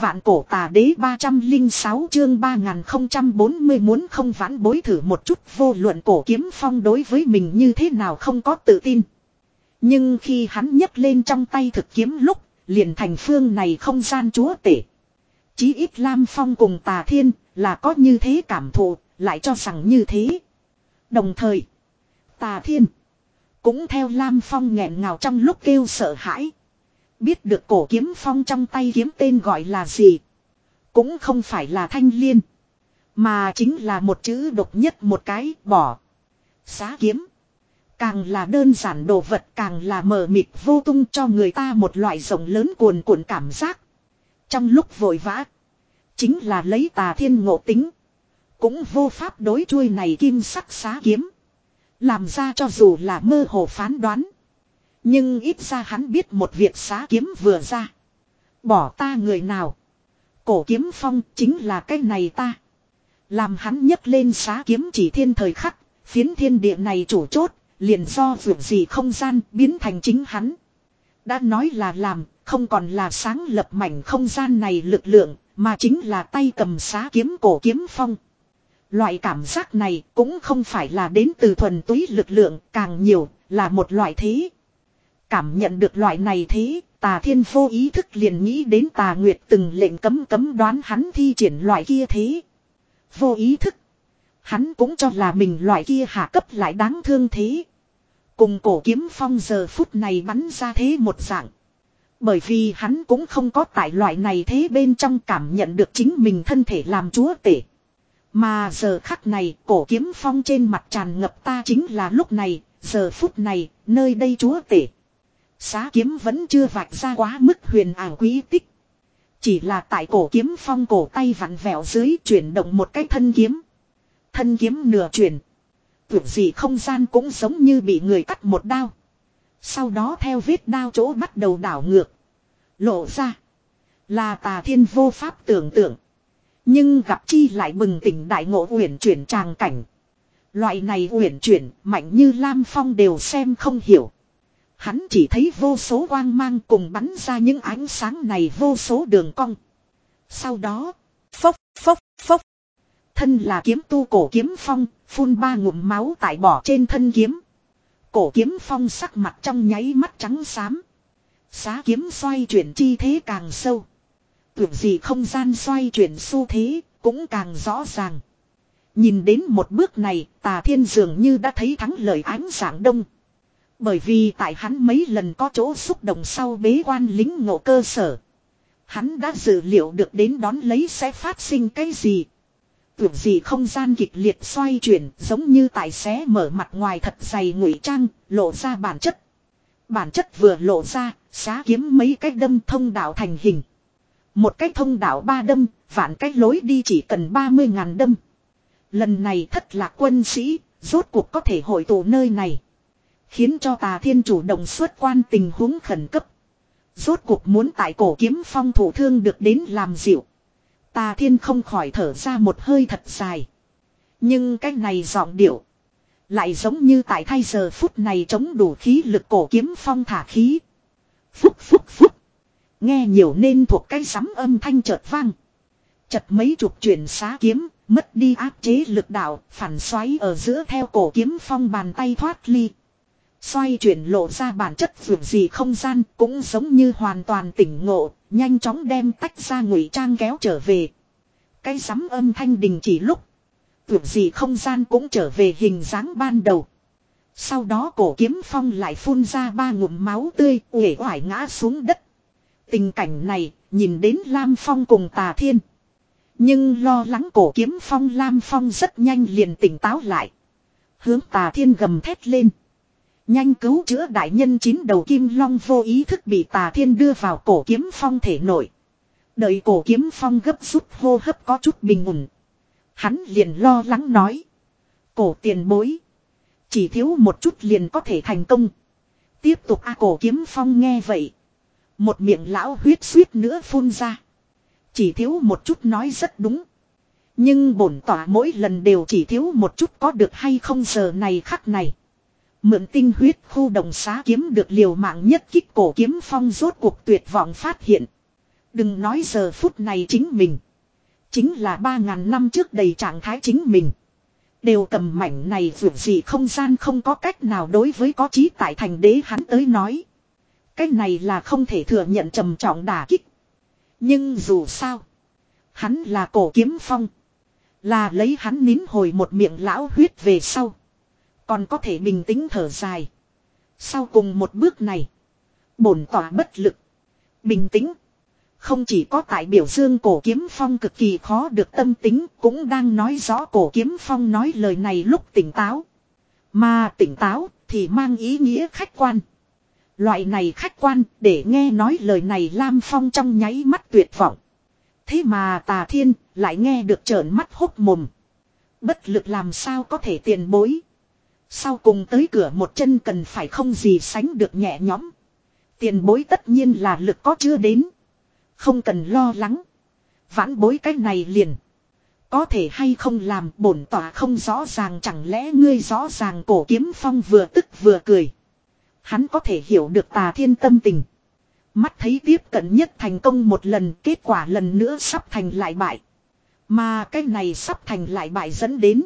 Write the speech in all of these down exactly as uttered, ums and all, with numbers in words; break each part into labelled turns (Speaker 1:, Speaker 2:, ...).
Speaker 1: Vạn cổ tà đế ba trăm linh sáu chương ba nghìn không trăm bốn mươi muốn không vãn bối thử một chút vô luận cổ kiếm phong đối với mình như thế nào không có tự tin. Nhưng khi hắn nhấc lên trong tay thực kiếm lúc, liền thành phương này không gian chúa tể. Chí ít Lam Phong cùng Tà Thiên là có như thế cảm thụ, lại cho rằng như thế. Đồng thời, Tà Thiên cũng theo Lam Phong nghẹn ngào trong lúc kêu sợ hãi. Biết được cổ kiếm phong trong tay kiếm tên gọi là gì. Cũng không phải là thanh liên. Mà chính là một chữ độc nhất một cái bỏ. Xá kiếm. Càng là đơn giản đồ vật càng là mờ mịt vô tung cho người ta một loại rộng lớn cuồn cuộn cảm giác. Trong lúc vội vã. Chính là lấy Tà Thiên ngộ tính. Cũng vô pháp đối chuôi này kim sắc xá kiếm. Làm ra cho dù là mơ hồ phán đoán. Nhưng ít ra hắn biết một việc xá kiếm vừa ra. Bỏ ta người nào. Cổ kiếm phong chính là cái này ta. Làm hắn nhấc lên xá kiếm chỉ thiên thời khắc. Phiến thiên địa này chủ chốt. Liền do vượt gì không gian biến thành chính hắn. Đã nói là làm. Không còn là sáng lập mảnh không gian này lực lượng. Mà chính là tay cầm xá kiếm cổ kiếm phong. Loại cảm giác này cũng không phải là đến từ thuần túy lực lượng. Càng nhiều là một loại thế. Cảm nhận được loại này thế, Tà Thiên vô ý thức liền nghĩ đến Tà Nguyệt từng lệnh cấm cấm đoán hắn thi triển loại kia thế. Vô ý thức. Hắn cũng cho là mình loại kia hạ cấp lại đáng thương thế. Cùng cổ kiếm phong giờ phút này bắn ra thế một dạng. Bởi vì hắn cũng không có tại loại này thế bên trong cảm nhận được chính mình thân thể làm chúa tể. Mà giờ khắc này cổ kiếm phong trên mặt tràn ngập ta chính là lúc này, giờ phút này, nơi đây chúa tể. Xá kiếm vẫn chưa vạch ra quá mức huyền ảo quý tích. Chỉ là tại cổ kiếm phong cổ tay vặn vẹo dưới chuyển động một cái thân kiếm. Thân kiếm nửa chuyển. Tưởng gì không gian cũng giống như bị người cắt một đao. Sau đó theo vết đao chỗ bắt đầu đảo ngược. Lộ ra. Là Tà Thiên vô pháp tưởng tượng. Nhưng gặp chi lại bừng tỉnh đại ngộ uyển chuyển tràng cảnh. Loại này uyển chuyển mạnh như Lam Phong đều xem không hiểu. Hắn chỉ thấy vô số quang mang cùng bắn ra những ánh sáng này vô số đường cong. Sau đó, phốc phốc phốc. Thân là kiếm tu cổ kiếm phong, phun ba ngụm máu tại bỏ trên thân kiếm. Cổ kiếm phong sắc mặt trong nháy mắt trắng xám. Xá kiếm xoay chuyển chi thế càng sâu. Tưởng gì không gian xoay chuyển xu thế, cũng càng rõ ràng. Nhìn đến một bước này, Tà Thiên dường như đã thấy thắng lợi ánh sáng đông. Bởi vì tại hắn mấy lần có chỗ xúc động sau bế quan lính ngộ cơ sở. Hắn đã dự liệu được đến đón lấy sẽ phát sinh cái gì. Tưởng gì không gian kịch liệt xoay chuyển giống như tại xé mở mặt ngoài thật dày ngụy trang, lộ ra bản chất. Bản chất vừa lộ ra, xá kiếm mấy cái đâm thông đạo thành hình. Một cái thông đạo ba đâm, vạn cái lối đi chỉ cần ba mươi ngàn đâm. Lần này thất lạc quân sĩ, rốt cuộc có thể hội tụ nơi này. Khiến cho Tà Thiên chủ động xuất quan tình huống khẩn cấp. Rốt cuộc muốn tại cổ kiếm phong thủ thương được đến làm dịu. Tà Thiên không khỏi thở ra một hơi thật dài. Nhưng cái này giọng điệu. Lại giống như tại thay giờ phút này chống đủ khí lực cổ kiếm phong thả khí. Phúc phúc phúc. Nghe nhiều nên thuộc cái sắm âm thanh chợt vang. Chật mấy chục chuyển xá kiếm. Mất đi áp chế lực đạo. Phản xoáy ở giữa theo cổ kiếm phong bàn tay thoát ly. Xoay chuyển lộ ra bản chất vượt gì không gian cũng giống như hoàn toàn tỉnh ngộ, nhanh chóng đem tách ra ngụy trang kéo trở về. Cái sắm âm thanh đình chỉ lúc. Vượt gì không gian cũng trở về hình dáng ban đầu. Sau đó cổ kiếm phong lại phun ra ba ngụm máu tươi uể oải ngã xuống đất. Tình cảnh này nhìn đến Lam Phong cùng Tà Thiên. Nhưng lo lắng cổ kiếm phong Lam Phong rất nhanh liền tỉnh táo lại. Hướng Tà Thiên gầm thét lên. Nhanh cứu chữa đại nhân chín đầu kim long vô ý thức bị Tà Thiên đưa vào cổ kiếm phong thể nội. Đợi cổ kiếm phong gấp rút hô hấp có chút bình ổn. Hắn liền lo lắng nói. Cổ tiền bối. Chỉ thiếu một chút liền có thể thành công. Tiếp tục a cổ kiếm phong nghe vậy. Một miệng lão huyết suýt nữa phun ra. Chỉ thiếu một chút nói rất đúng. Nhưng bổn tỏa mỗi lần đều chỉ thiếu một chút có được hay không giờ này khắc này. Mượn tinh huyết khu đồng xá kiếm được liều mạng nhất kích cổ kiếm phong rốt cuộc tuyệt vọng phát hiện. Đừng nói giờ phút này chính mình. Chính là ba ngàn năm trước đầy trạng thái chính mình. Đều cầm mảnh này vượt gì không gian không có cách nào đối với có chí tại thành đế hắn tới nói. Cái này là không thể thừa nhận trầm trọng đả kích. Nhưng dù sao. Hắn là Cổ Kiếm Phong. Là lấy hắn nín hồi một miệng lão huyết về sau. Còn có thể bình tĩnh thở dài. Sau cùng một bước này. Bổn tỏa bất lực. Bình tĩnh. Không chỉ có tại biểu dương Cổ Kiếm Phong cực kỳ khó được tâm tính. Cũng đang nói rõ Cổ Kiếm Phong nói lời này lúc tỉnh táo. Mà tỉnh táo thì mang ý nghĩa khách quan. Loại này khách quan để nghe nói lời này Lam Phong trong nháy mắt tuyệt vọng. Thế mà Tà Thiên lại nghe được trợn mắt hốc mồm. Bất lực làm sao có thể tiền bối. Sau cùng tới cửa một chân cần phải không gì sánh được nhẹ nhõm. Tiền bối tất nhiên là lực có chưa đến. Không cần lo lắng. Vãn bối cái này liền. Có thể hay không làm bổn tỏa không rõ ràng, chẳng lẽ ngươi rõ ràng. Cổ Kiếm Phong vừa tức vừa cười. Hắn có thể hiểu được Tà Thiên tâm tình. Mắt thấy tiếp cận nhất thành công một lần, kết quả lần nữa sắp thành lại bại. Mà cái này sắp thành lại bại dẫn đến.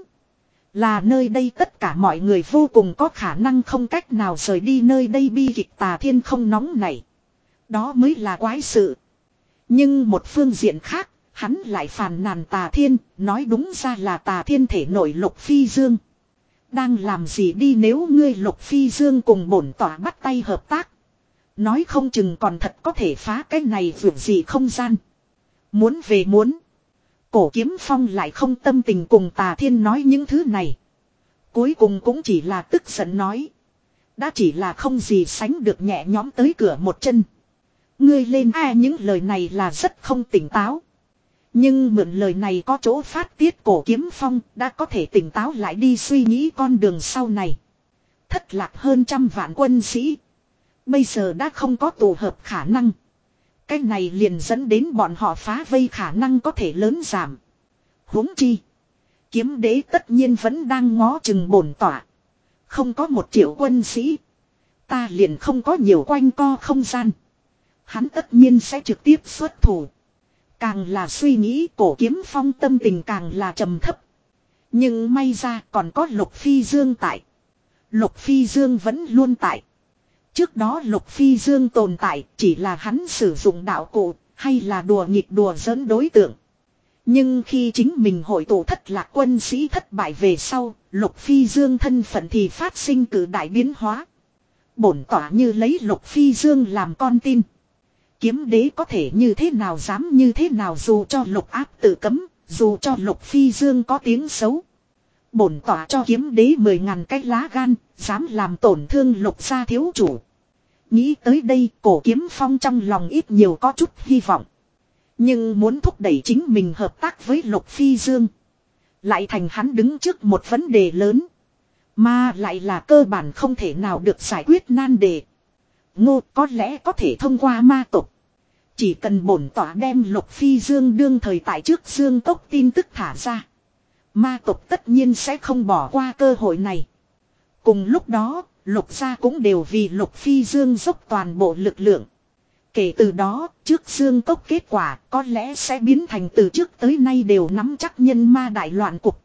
Speaker 1: Là nơi đây tất cả mọi người vô cùng có khả năng không cách nào rời đi nơi đây, bi kịch Tà Thiên không nóng này. Đó mới là quái sự. Nhưng một phương diện khác, hắn lại phàn nàn Tà Thiên, nói đúng ra là Tà Thiên thể nội Lục Phi Dương. Đang làm gì đi, nếu ngươi Lục Phi Dương cùng bổn tỏa bắt tay hợp tác. Nói không chừng còn thật có thể phá cái này vượt gì không gian. Muốn về muốn. Cổ Kiếm Phong lại không tâm tình cùng Tà Thiên nói những thứ này. Cuối cùng cũng chỉ là tức giận nói. Đã chỉ là không gì sánh được nhẹ nhõm tới cửa một chân. Ngươi lên a, những lời này là rất không tỉnh táo. Nhưng mượn lời này có chỗ phát tiết, Cổ Kiếm Phong đã có thể tỉnh táo lại đi suy nghĩ con đường sau này. Thất lạc hơn trăm vạn quân sĩ. Bây giờ đã không có tụ hợp khả năng. Cái này liền dẫn đến bọn họ phá vây khả năng có thể lớn giảm. Huống chi. Kiếm đế tất nhiên vẫn đang ngó chừng bổn tỏa. Không có một triệu quân sĩ. Ta liền không có nhiều quanh co không gian. Hắn tất nhiên sẽ trực tiếp xuất thủ. Càng là suy nghĩ, Cổ Kiếm Phong tâm tình càng là trầm thấp. Nhưng may ra còn có Lục Phi Dương tại. Lục Phi Dương vẫn luôn tại. Trước đó Lục Phi Dương tồn tại chỉ là hắn sử dụng đạo cụ hay là đùa nghịch đùa giỡn đối tượng. Nhưng khi chính mình hội tụ thất lạc quân sĩ thất bại về sau, Lục Phi Dương thân phận thì phát sinh cử đại biến hóa. Bổn tỏa như lấy Lục Phi Dương làm con tin. Kiếm đế có thể như thế nào dám như thế nào, dù cho Lục áp tự cấm, dù cho Lục Phi Dương có tiếng xấu. Bổn tỏa cho kiếm đế mười ngàn cái lá gan, dám làm tổn thương Lục gia thiếu chủ. Nghĩ tới đây, Cổ Kiếm Phong trong lòng ít nhiều có chút hy vọng. Nhưng muốn thúc đẩy chính mình hợp tác với Lục Phi Dương, lại thành hắn đứng trước một vấn đề lớn. Mà lại là cơ bản không thể nào được giải quyết nan đề. Ngô có lẽ có thể thông qua ma tộc. Chỉ cần bổn tỏa đem Lục Phi Dương đương thời tại trước Dương tốc tin tức thả ra, ma tộc tất nhiên sẽ không bỏ qua cơ hội này. Cùng lúc đó, Lục gia cũng đều vì Lục Phi Dương dốc toàn bộ lực lượng. Kể từ đó, trước Dương tốc kết quả có lẽ sẽ biến thành từ trước tới nay đều nắm chắc nhân ma đại loạn cục.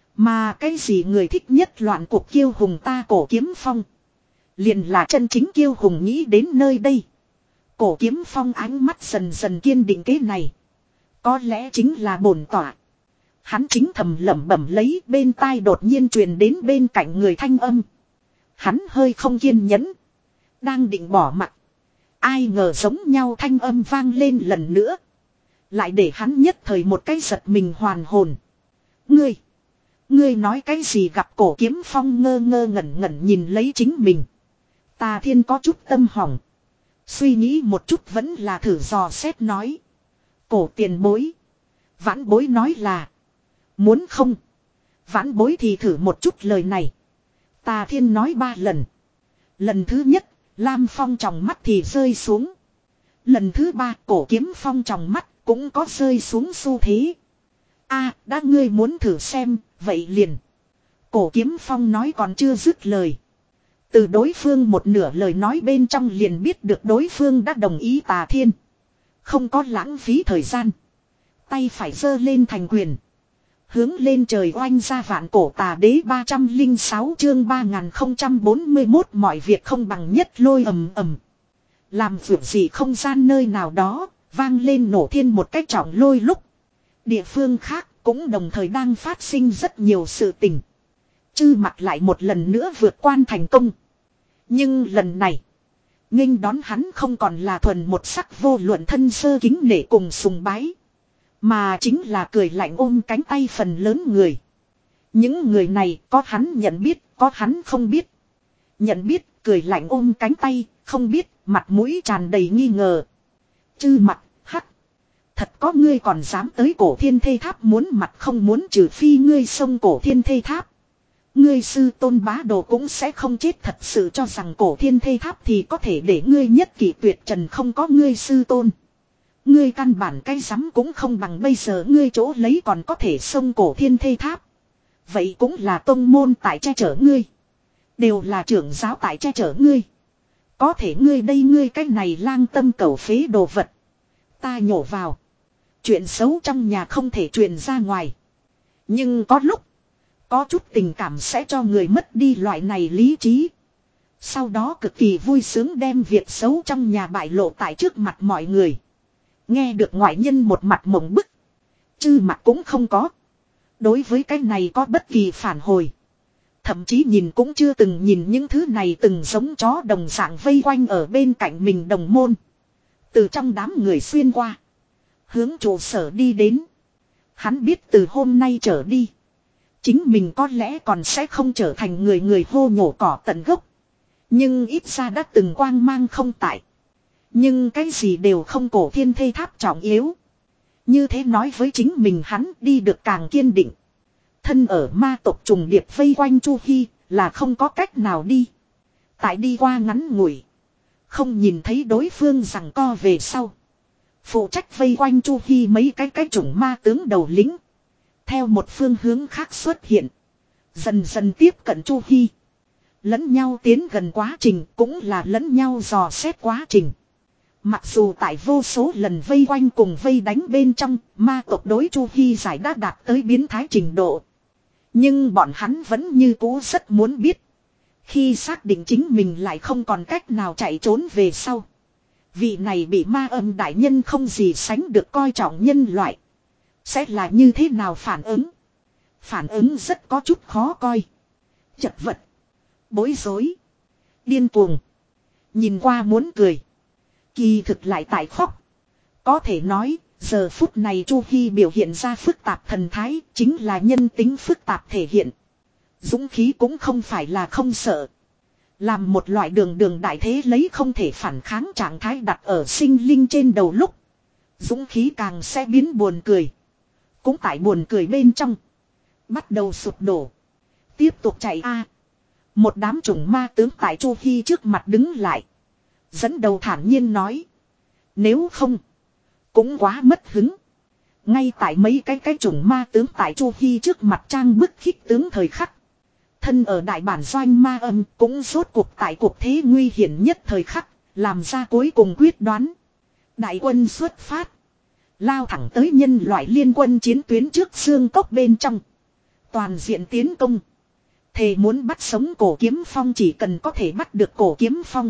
Speaker 1: Mà cái gì người thích nhất loạn cục kiêu hùng, ta Cổ Kiếm Phong liền là chân chính kiêu hùng. Nghĩ đến nơi đây, Cổ Kiếm Phong ánh mắt dần dần kiên định, kế này có lẽ chính là bổn tỏa. Hắn chính thầm lẩm bẩm lấy, bên tai đột nhiên truyền đến bên cạnh người thanh âm. Hắn hơi không kiên nhẫn, đang định bỏ mặc, ai ngờ giống nhau thanh âm vang lên lần nữa, lại để hắn nhất thời một cái giật mình hoàn hồn. Ngươi, ngươi nói cái gì? Gặp Cổ Kiếm Phong ngơ ngơ ngẩn ngẩn nhìn lấy chính mình, Tà Thiên có chút tâm hỏng. Suy nghĩ một chút vẫn là thử dò xét nói. Cổ tiền bối, vãn bối nói là muốn không, vãn bối thì thử một chút lời này. Tà Thiên nói ba lần. Lần thứ nhất, Lam Phong tròng mắt thì rơi xuống. Lần thứ ba, Cổ Kiếm Phong tròng mắt cũng có rơi xuống xu thế. A, đã ngươi muốn thử xem, vậy liền. Cổ Kiếm Phong nói còn chưa dứt lời. Từ đối phương một nửa lời nói bên trong liền biết được đối phương đã đồng ý Tà Thiên. Không có lãng phí thời gian. Tay phải giơ lên thành quyền. Hướng lên trời oanh ra vạn cổ tà đế ba trăm lẻ sáu chương ba nghìn không trăm bốn mươi mốt mọi việc không bằng nhất lôi ầm ầm. Làm việc gì không gian nơi nào đó, vang lên nổ thiên một cách trọng lôi lúc. Địa phương khác cũng đồng thời đang phát sinh rất nhiều sự tình. Chư mặt lại một lần nữa vượt quan thành công. Nhưng lần này, nghênh đón hắn không còn là thuần một sắc vô luận thân sơ kính nể cùng sùng bái. Mà chính là cười lạnh ôm cánh tay phần lớn người. Những người này có hắn nhận biết, có hắn không biết. Nhận biết, cười lạnh ôm cánh tay, không biết, mặt mũi tràn đầy nghi ngờ. Chư mặt, hắc. Thật có ngươi còn dám tới cổ thiên thê tháp muốn mặt không muốn trừ phi ngươi xông cổ thiên thê tháp. Ngươi sư tôn bá đồ cũng sẽ không chết thật sự cho rằng cổ thiên thê tháp thì có thể để ngươi nhất kỷ tuyệt trần không có ngươi sư tôn. Ngươi căn bản cái rắm cũng không bằng bây giờ ngươi chỗ lấy còn có thể xông cổ thiên thê tháp. Vậy cũng là tông môn tại che chở ngươi. Đều là trưởng giáo tại che chở ngươi. Có thể ngươi đây ngươi cái này lang tâm cẩu phế đồ vật. Ta nhổ vào. Chuyện xấu trong nhà không thể truyền ra ngoài. Nhưng có lúc. Có chút tình cảm sẽ cho người mất đi loại này lý trí. Sau đó cực kỳ vui sướng đem việc xấu trong nhà bại lộ tại trước mặt mọi người. Nghe được ngoại nhân một mặt mộng bức. Chư mặt cũng không có. Đối với cái này có bất kỳ phản hồi. Thậm chí nhìn cũng chưa từng nhìn những thứ này từng giống chó đồng dạng vây quanh ở bên cạnh mình đồng môn. Từ trong đám người xuyên qua. Hướng trụ sở đi đến. Hắn biết từ hôm nay trở đi. Chính mình có lẽ còn sẽ không trở thành người người hô nhổ cỏ tận gốc. Nhưng ít ra đã từng quang mang không tại. Nhưng cái gì đều không cổ thiên thê tháp trọng yếu. Như thế nói với chính mình hắn đi được càng kiên định. Thân ở ma tộc trùng điệp vây quanh Chu Hi là không có cách nào đi. Tại đi qua ngắn ngủi. Không nhìn thấy đối phương rằng co về sau. Phụ trách vây quanh Chu Hi mấy cái cái chủng ma tướng đầu lính. Theo một phương hướng khác xuất hiện. Dần dần tiếp cận Chu Hi. Lẫn nhau tiến gần quá trình cũng là lẫn nhau dò xét quá trình. Mặc dù tại vô số lần vây quanh cùng vây đánh bên trong, ma tộc đối Chu Hi giải đã đạt tới biến thái trình độ. Nhưng bọn hắn vẫn như cũ rất muốn biết. Khi xác định chính mình lại không còn cách nào chạy trốn về sau. Vị này bị ma âm đại nhân không gì sánh được coi trọng nhân loại. Sẽ là như thế nào phản ứng? Phản ứng rất có chút khó coi. Chật vật. Bối rối. Điên cuồng. Nhìn qua muốn cười. Kỳ thực lại tại khóc. Có thể nói, giờ phút này Chu Hi biểu hiện ra phức tạp thần thái, chính là nhân tính phức tạp thể hiện. Dũng khí cũng không phải là không sợ. Làm một loại đường đường đại thế lấy không thể phản kháng trạng thái đặt ở sinh linh trên đầu lúc. Dũng khí càng sẽ biến buồn cười. Cũng tại buồn cười bên trong. Bắt đầu sụp đổ. Tiếp tục chạy a. Một đám chủng ma tướng tại Chu Hi trước mặt đứng lại. Dẫn đầu thản nhiên nói. Nếu không. Cũng quá mất hứng. Ngay tại mấy cái cái chủng ma tướng tại Chu Hi trước mặt trang bức khích tướng thời khắc. Thân ở đại bản doanh ma âm cũng rốt cuộc tại cuộc thế nguy hiểm nhất thời khắc. Làm ra cuối cùng quyết đoán. Đại quân xuất phát. Lao thẳng tới nhân loại liên quân chiến tuyến trước xương cốc bên trong. Toàn diện tiến công. Thề muốn bắt sống cổ kiếm phong chỉ cần có thể bắt được cổ kiếm phong.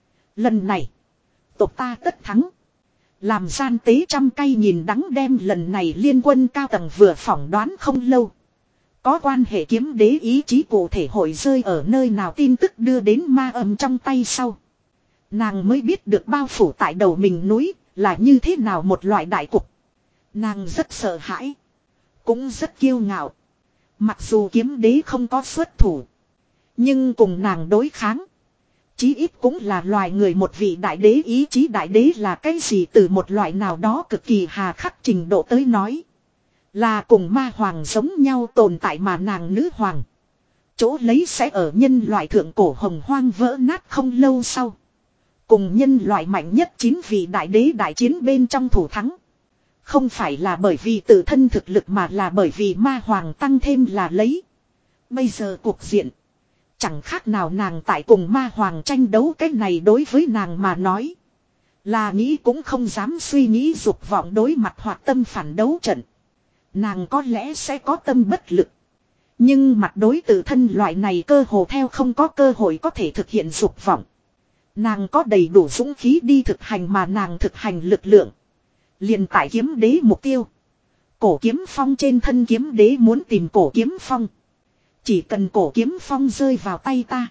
Speaker 1: Lần này. Tộc ta tất thắng. Làm gian tế trăm cây nhìn đắng đem lần này liên quân cao tầng vừa phỏng đoán không lâu. Có quan hệ kiếm đế ý chí cụ thể hội rơi ở nơi nào tin tức đưa đến ma âm trong tay sau. Nàng mới biết được bao phủ tại đầu mình núi là như thế nào một loại đại cục. Nàng rất sợ hãi. Cũng rất kiêu ngạo. Mặc dù kiếm đế không có xuất thủ. Nhưng cùng nàng đối kháng. Chí ít cũng là loài người một vị đại đế ý chí đại đế là cái gì từ một loại nào đó cực kỳ hà khắc trình độ tới nói. Là cùng ma hoàng giống nhau tồn tại mà nàng nữ hoàng. Chỗ lấy sẽ ở nhân loại thượng cổ hồng hoang vỡ nát không lâu sau. Cùng nhân loại mạnh nhất chín vị đại đế đại chiến bên trong thủ thắng. Không phải là bởi vì tự thân thực lực mà là bởi vì ma hoàng tăng thêm là lấy. Bây giờ cuộc diện. Chẳng khác nào nàng tại cùng ma hoàng tranh đấu cái này đối với nàng mà nói. Là nghĩ cũng không dám suy nghĩ dục vọng đối mặt hoặc tâm phản đấu trận. Nàng có lẽ sẽ có tâm bất lực. Nhưng mặt đối tự thân loại này cơ hồ theo không có cơ hội có thể thực hiện dục vọng. Nàng có đầy đủ dũng khí đi thực hành mà nàng thực hành lực lượng. Liền tại kiếm đế mục tiêu. Cổ kiếm phong trên thân kiếm đế muốn tìm cổ kiếm phong. Chỉ cần cổ kiếm phong rơi vào tay ta.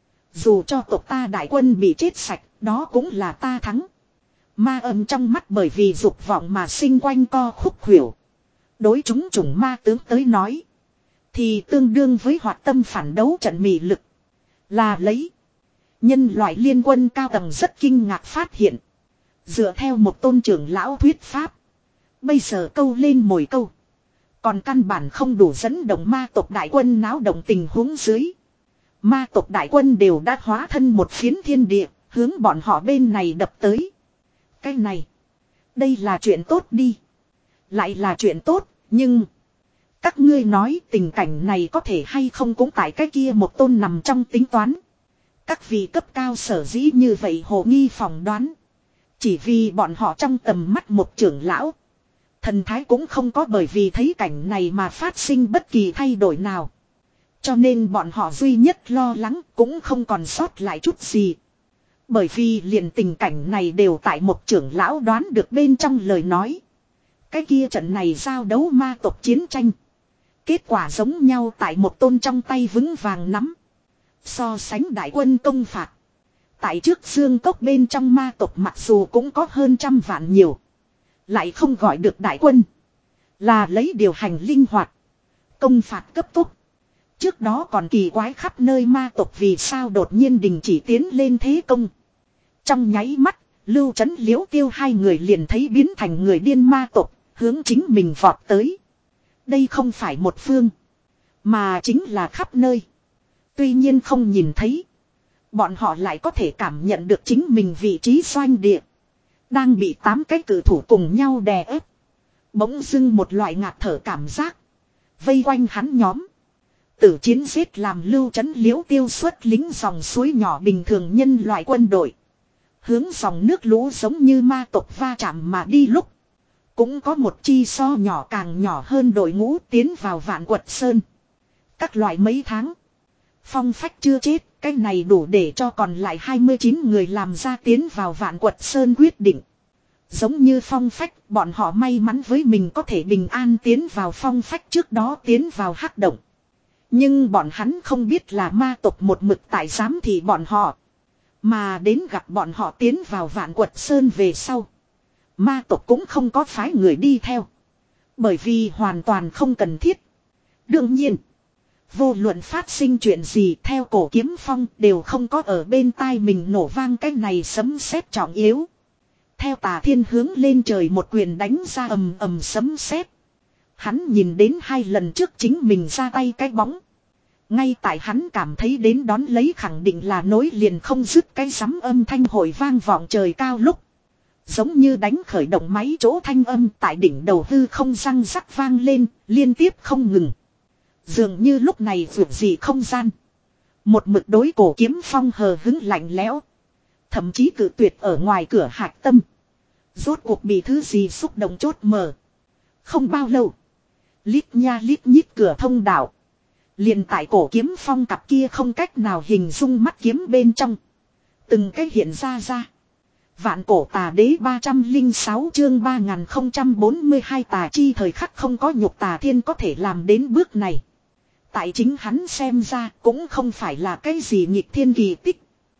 Speaker 1: Dù cho tộc ta đại quân bị chết sạch, đó cũng là ta thắng. Ma âm trong mắt bởi vì dục vọng mà sinh quanh co khúc khuỷu. Đối chúng chủng ma tướng tới nói. Thì tương đương với hoạt tâm phản đấu trận mị lực. Là lấy. Nhân loại liên quân cao tầng rất kinh ngạc phát hiện. Dựa theo một tôn trưởng lão thuyết pháp. Bây giờ câu lên mồi câu. Còn căn bản không đủ dẫn động ma tộc đại quân náo động tình huống dưới. Ma tộc đại quân đều đã hóa thân một phiến thiên địa. Hướng bọn họ bên này đập tới. Cái này. Đây là chuyện tốt đi. Lại là chuyện tốt. Nhưng. Các ngươi nói tình cảnh này có thể hay không cũng tại cái kia một tôn nằm trong tính toán. Các vị cấp cao sở dĩ như vậy hồ nghi phỏng đoán. Chỉ vì bọn họ trong tầm mắt một trưởng lão. Thần thái cũng không có bởi vì thấy cảnh này mà phát sinh bất kỳ thay đổi nào. Cho nên bọn họ duy nhất lo lắng cũng không còn sót lại chút gì. Bởi vì liền tình cảnh này đều tại một trưởng lão đoán được bên trong lời nói. Cái kia trận này giao đấu ma tộc chiến tranh. Kết quả giống nhau tại một tôn trong tay vững vàng nắm. So sánh đại quân công phạt. Tại trước xương cốc bên trong ma tộc mặc dù cũng có hơn trăm vạn nhiều. Lại không gọi được đại quân. Là lấy điều hành linh hoạt. Công phạt cấp tốc. Trước đó còn kỳ quái khắp nơi ma tộc vì sao đột nhiên đình chỉ tiến lên thế công. Trong nháy mắt, Lưu Trấn Liễu Tiêu hai người liền thấy biến thành người điên ma tộc, hướng chính mình vọt tới. Đây không phải một phương, mà chính là khắp nơi. Tuy nhiên không nhìn thấy. Bọn họ lại có thể cảm nhận được chính mình vị trí doanh địa. Đang bị tám cái cử thủ cùng nhau đè ép. Bỗng dưng một loại ngạt thở cảm giác. Vây quanh hắn nhóm. Tử chiến giết làm Lưu Trấn Liễu Tiêu xuất lính dòng suối nhỏ bình thường nhân loại quân đội. Hướng dòng nước lũ giống như ma tộc va chạm mà đi lúc. Cũng có một chi so nhỏ càng nhỏ hơn đội ngũ tiến vào Vạn Quật Sơn. Các loại mấy tháng. Phong Phách chưa chết, cái này đủ để cho còn lại hai mươi chín người làm ra tiến vào Vạn Quật Sơn quyết định. Giống như Phong Phách, bọn họ may mắn với mình có thể bình an tiến vào Phong Phách trước đó tiến vào hắc động. Nhưng bọn hắn không biết là ma tộc một mực tại giám thị bọn họ. Mà đến gặp bọn họ tiến vào Vạn Quật Sơn về sau. Ma tộc cũng không có phái người đi theo. Bởi vì hoàn toàn không cần thiết. Đương nhiên. Vô luận phát sinh chuyện gì theo cổ kiếm phong đều không có ở bên tai mình nổ vang cái này sấm sét trọng yếu. Theo Tà Thiên hướng lên trời một quyền đánh ra ầm ầm sấm sét. Hắn nhìn đến hai lần trước chính mình ra tay cái bóng. Ngay tại hắn cảm thấy đến đón lấy khẳng định là nối liền không dứt cái sấm âm thanh hồi vang vọng trời cao lúc. Giống như đánh khởi động máy chỗ thanh âm tại đỉnh đầu hư không răng rắc vang lên, liên tiếp không ngừng. Dường như lúc này vượt gì không gian. Một mực đối cổ kiếm phong hờ hứng lạnh lẽo. Thậm chí cự tuyệt ở ngoài cửa hạc tâm. Rốt cuộc bị thứ gì xúc động chốt mở. Không bao lâu. Lít nha lít nhít cửa thông đạo. Liền tại cổ kiếm phong cặp kia không cách nào hình dung mắt kiếm bên trong. Từng cái hiện ra ra. Vạn cổ tà đế ba trăm lẻ sáu chương ba nghìn không trăm bốn mươi hai tà chi thời khắc không có nhục Tà Thiên có thể làm đến bước này. Tại chính hắn xem ra cũng không phải là cái gì nghịch thiên kỳ tích.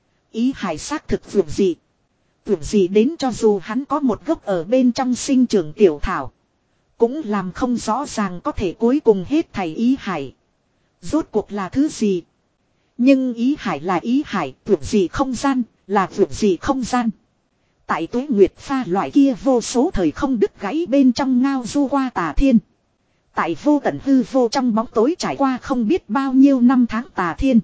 Speaker 1: Ý hải xác thực vượt gì. Vượt gì đến cho dù hắn có một gốc ở bên trong sinh trưởng tiểu thảo. Cũng làm không rõ ràng có thể cuối cùng hết thảy ý hải. Rốt cuộc là thứ gì. Nhưng ý hải là ý hải, vượt gì không gian, là vượt gì không gian. Tại Tuế Nguyệt pha loại kia vô số thời không đứt gãy bên trong ngao du qua Tà Thiên. Tại vô tận hư vô trong bóng tối trải qua không biết bao nhiêu năm tháng Tà Thiên.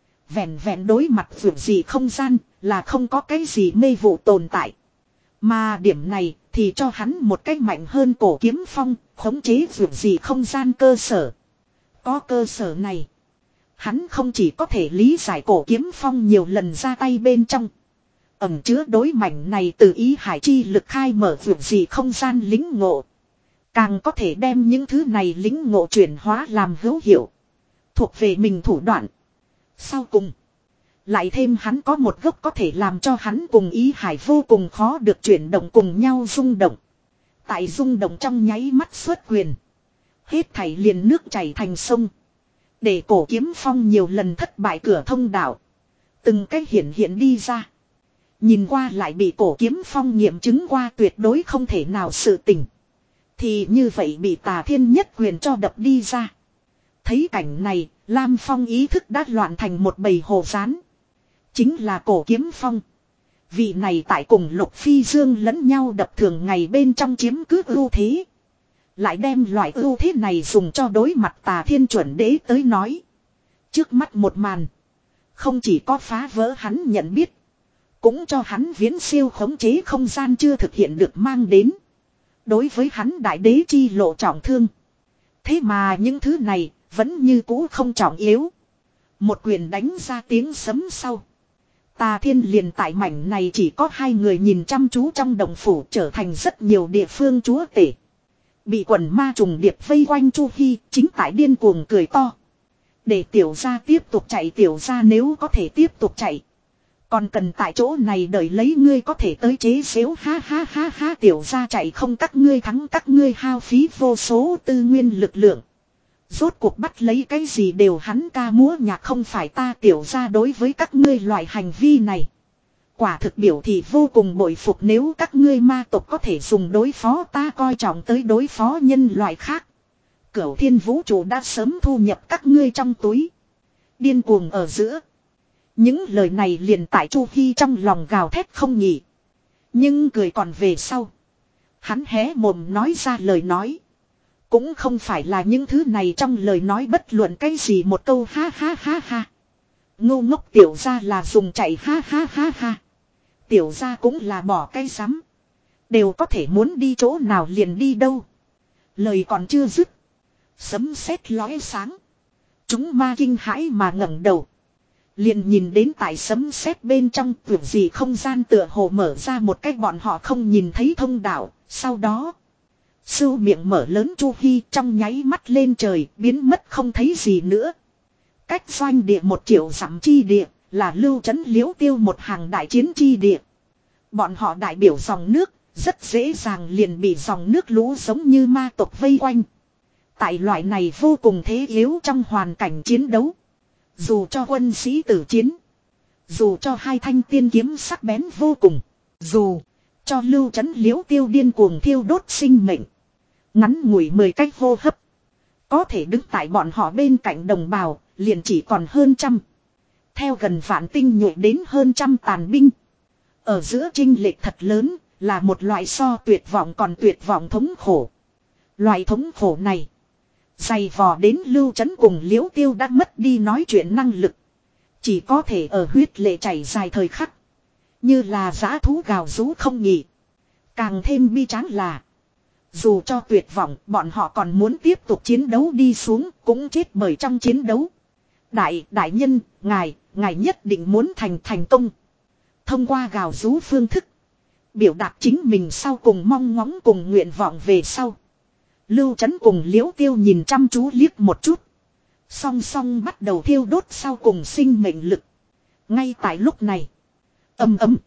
Speaker 1: Vẹn vẹn đối mặt vượt gì không gian là không có cái gì mê vụ tồn tại. Mà điểm này thì cho hắn một cách mạnh hơn cổ kiếm phong, khống chế vượt gì không gian cơ sở. Có cơ sở này. Hắn không chỉ có thể lý giải cổ kiếm phong nhiều lần ra tay bên trong. Ẩm chứa đối mảnh này từ ý hải chi lực khai mở vượt gì không gian lính ngộ. Càng có thể đem những thứ này lính ngộ chuyển hóa làm hữu hiệu. Thuộc về mình thủ đoạn. Sau cùng. Lại thêm hắn có một gốc có thể làm cho hắn cùng ý hải vô cùng khó được chuyển động cùng nhau rung động. Tại rung động trong nháy mắt xuất quyền. Hết thảy liền nước chảy thành sông. Để cổ kiếm phong nhiều lần thất bại cửa thông đạo. Từng cách hiện hiện đi ra. Nhìn qua lại bị cổ kiếm phong nghiệm chứng qua tuyệt đối không thể nào sự tình. Thì như vậy bị Tà Thiên nhất quyền cho đập đi ra. Thấy cảnh này, Lam Phong ý thức đã loạn thành một bầy hồ rán. Chính là cổ kiếm phong. Vị này tại cùng Lục Phi Dương lẫn nhau đập thường ngày bên trong chiếm cứ ưu thế. Lại đem loại ưu thế này dùng cho đối mặt Tà Thiên chuẩn đế tới nói. Trước mắt một màn. Không chỉ có phá vỡ hắn nhận biết. Cũng cho hắn viễn siêu khống chế không gian chưa thực hiện được mang đến. Đối với hắn đại đế chi lộ trọng thương. Thế mà những thứ này vẫn như cũ không trọng yếu. Một quyền đánh ra tiếng sấm sau. Tà Thiên liền tại mảnh này chỉ có hai người nhìn chăm chú trong đồng phủ trở thành rất nhiều địa phương chúa tể. Bị quần ma trùng điệp vây quanh Chu Hi chính tại điên cuồng cười to. Để tiểu gia tiếp tục chạy, tiểu gia nếu có thể tiếp tục chạy. Còn cần tại chỗ này đợi lấy ngươi có thể tới chế xếu ha ha ha ha, tiểu gia chạy không các ngươi thắng các ngươi hao phí vô số tư nguyên lực lượng. Rốt cuộc bắt lấy cái gì đều hắn ca múa nhạc không phải ta, tiểu gia đối với các ngươi loại hành vi này. Quả thực biểu thị vô cùng bội phục, nếu các ngươi ma tộc có thể dùng đối phó ta coi trọng tới đối phó nhân loại khác. Cửu thiên vũ trụ đã sớm thu nhập các ngươi trong túi. Điên cuồng ở giữa. Những lời này liền tại Chu Hi trong lòng gào thét không nghỉ. Nhưng cười còn về sau. Hắn hé mồm nói ra lời nói. Cũng không phải là những thứ này trong lời nói bất luận cái gì một câu ha ha ha ha. Ngu ngốc tiểu gia là dùng chạy ha ha ha ha. Tiểu gia cũng là bỏ cái rắm. Đều có thể muốn đi chỗ nào liền đi đâu. Lời còn chưa dứt. Sấm sét lóe sáng. Chúng ma kinh hãi mà ngẩng đầu. Liền nhìn đến tại sấm sét bên trong tưởng gì không gian tựa hồ mở ra một cách bọn họ không nhìn thấy thông đạo. Sau đó. Sưu miệng mở lớn Chu Hi trong nháy mắt lên trời biến mất không thấy gì nữa. Cách doanh địa một triệu dặm chi địa là Lưu Trấn Liễu Tiêu một hàng đại chiến chi địa. Bọn họ đại biểu dòng nước rất dễ dàng liền bị dòng nước lũ giống như ma tộc vây quanh. Tại loại này vô cùng thế yếu trong hoàn cảnh chiến đấu. Dù cho quân sĩ tử chiến. Dù cho hai thanh tiên kiếm sắc bén vô cùng. Dù cho Lưu Trấn Liễu Tiêu điên cuồng thiêu đốt sinh mệnh. Ngắn ngủi mười cách hô hấp. Có thể đứng tại bọn họ bên cạnh đồng bào, liền chỉ còn hơn trăm. Theo gần vạn tinh nhuệ đến hơn trăm tàn binh. Ở giữa chênh lệch thật lớn, là một loại so tuyệt vọng còn tuyệt vọng thống khổ. Loại thống khổ này, dày vò đến Lưu Trấn cùng Liễu Tiêu đã mất đi nói chuyện năng lực. Chỉ có thể ở huyết lệ chảy dài thời khắc. Như là dã thú gào rú không nghỉ. Càng thêm bi tráng là. Dù cho tuyệt vọng, bọn họ còn muốn tiếp tục chiến đấu đi xuống, cũng chết bởi trong chiến đấu. Đại, đại nhân, ngài, ngài nhất định muốn thành thành công. Thông qua gào rú phương thức. Biểu đạt chính mình sau cùng mong ngóng cùng nguyện vọng về sau. Lưu Trấn cùng Liễu Tiêu nhìn chăm chú liếc một chút. Song song bắt đầu thiêu đốt sau cùng sinh mệnh lực. Ngay tại lúc này. Âm ầm.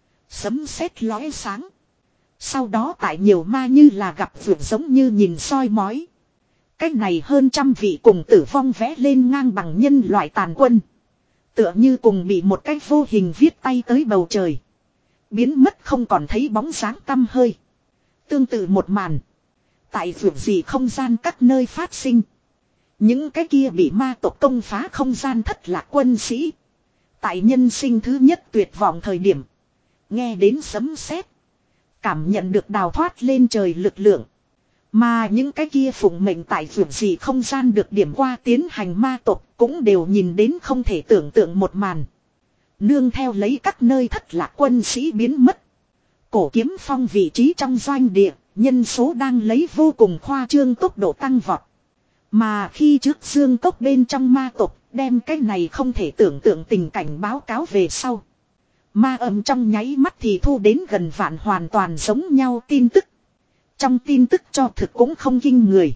Speaker 1: Sấm sét lóe sáng. Sau đó tại nhiều ma như là gặp vượt giống như nhìn soi mói. Cách này hơn trăm vị cùng tử vong vẽ lên ngang bằng nhân loại tàn quân. Tựa như cùng bị một cái vô hình viết tay tới bầu trời. Biến mất không còn thấy bóng dáng tăm hơi. Tương tự một màn. Tại vượt gì không gian các nơi phát sinh. Những cái kia bị ma tộc công phá không gian thất lạc quân sĩ. Tại nhân sinh thứ nhất tuyệt vọng thời điểm. Nghe đến sấm sét. Cảm nhận được đào thoát lên trời lực lượng. Mà những cái kia phụng mệnh tại vượt gì không gian được điểm qua tiến hành ma tộc cũng đều nhìn đến không thể tưởng tượng một màn. Nương theo lấy các nơi thất lạc quân sĩ biến mất. Cổ kiếm phong vị trí trong doanh địa, nhân số đang lấy vô cùng khoa trương tốc độ tăng vọt. Mà khi trước dương cốc bên trong ma tộc đem cái này không thể tưởng tượng tình cảnh báo cáo về sau. Ma âm trong nháy mắt thì thu đến gần vạn hoàn toàn giống nhau tin tức. Trong tin tức cho thực cũng không kinh người.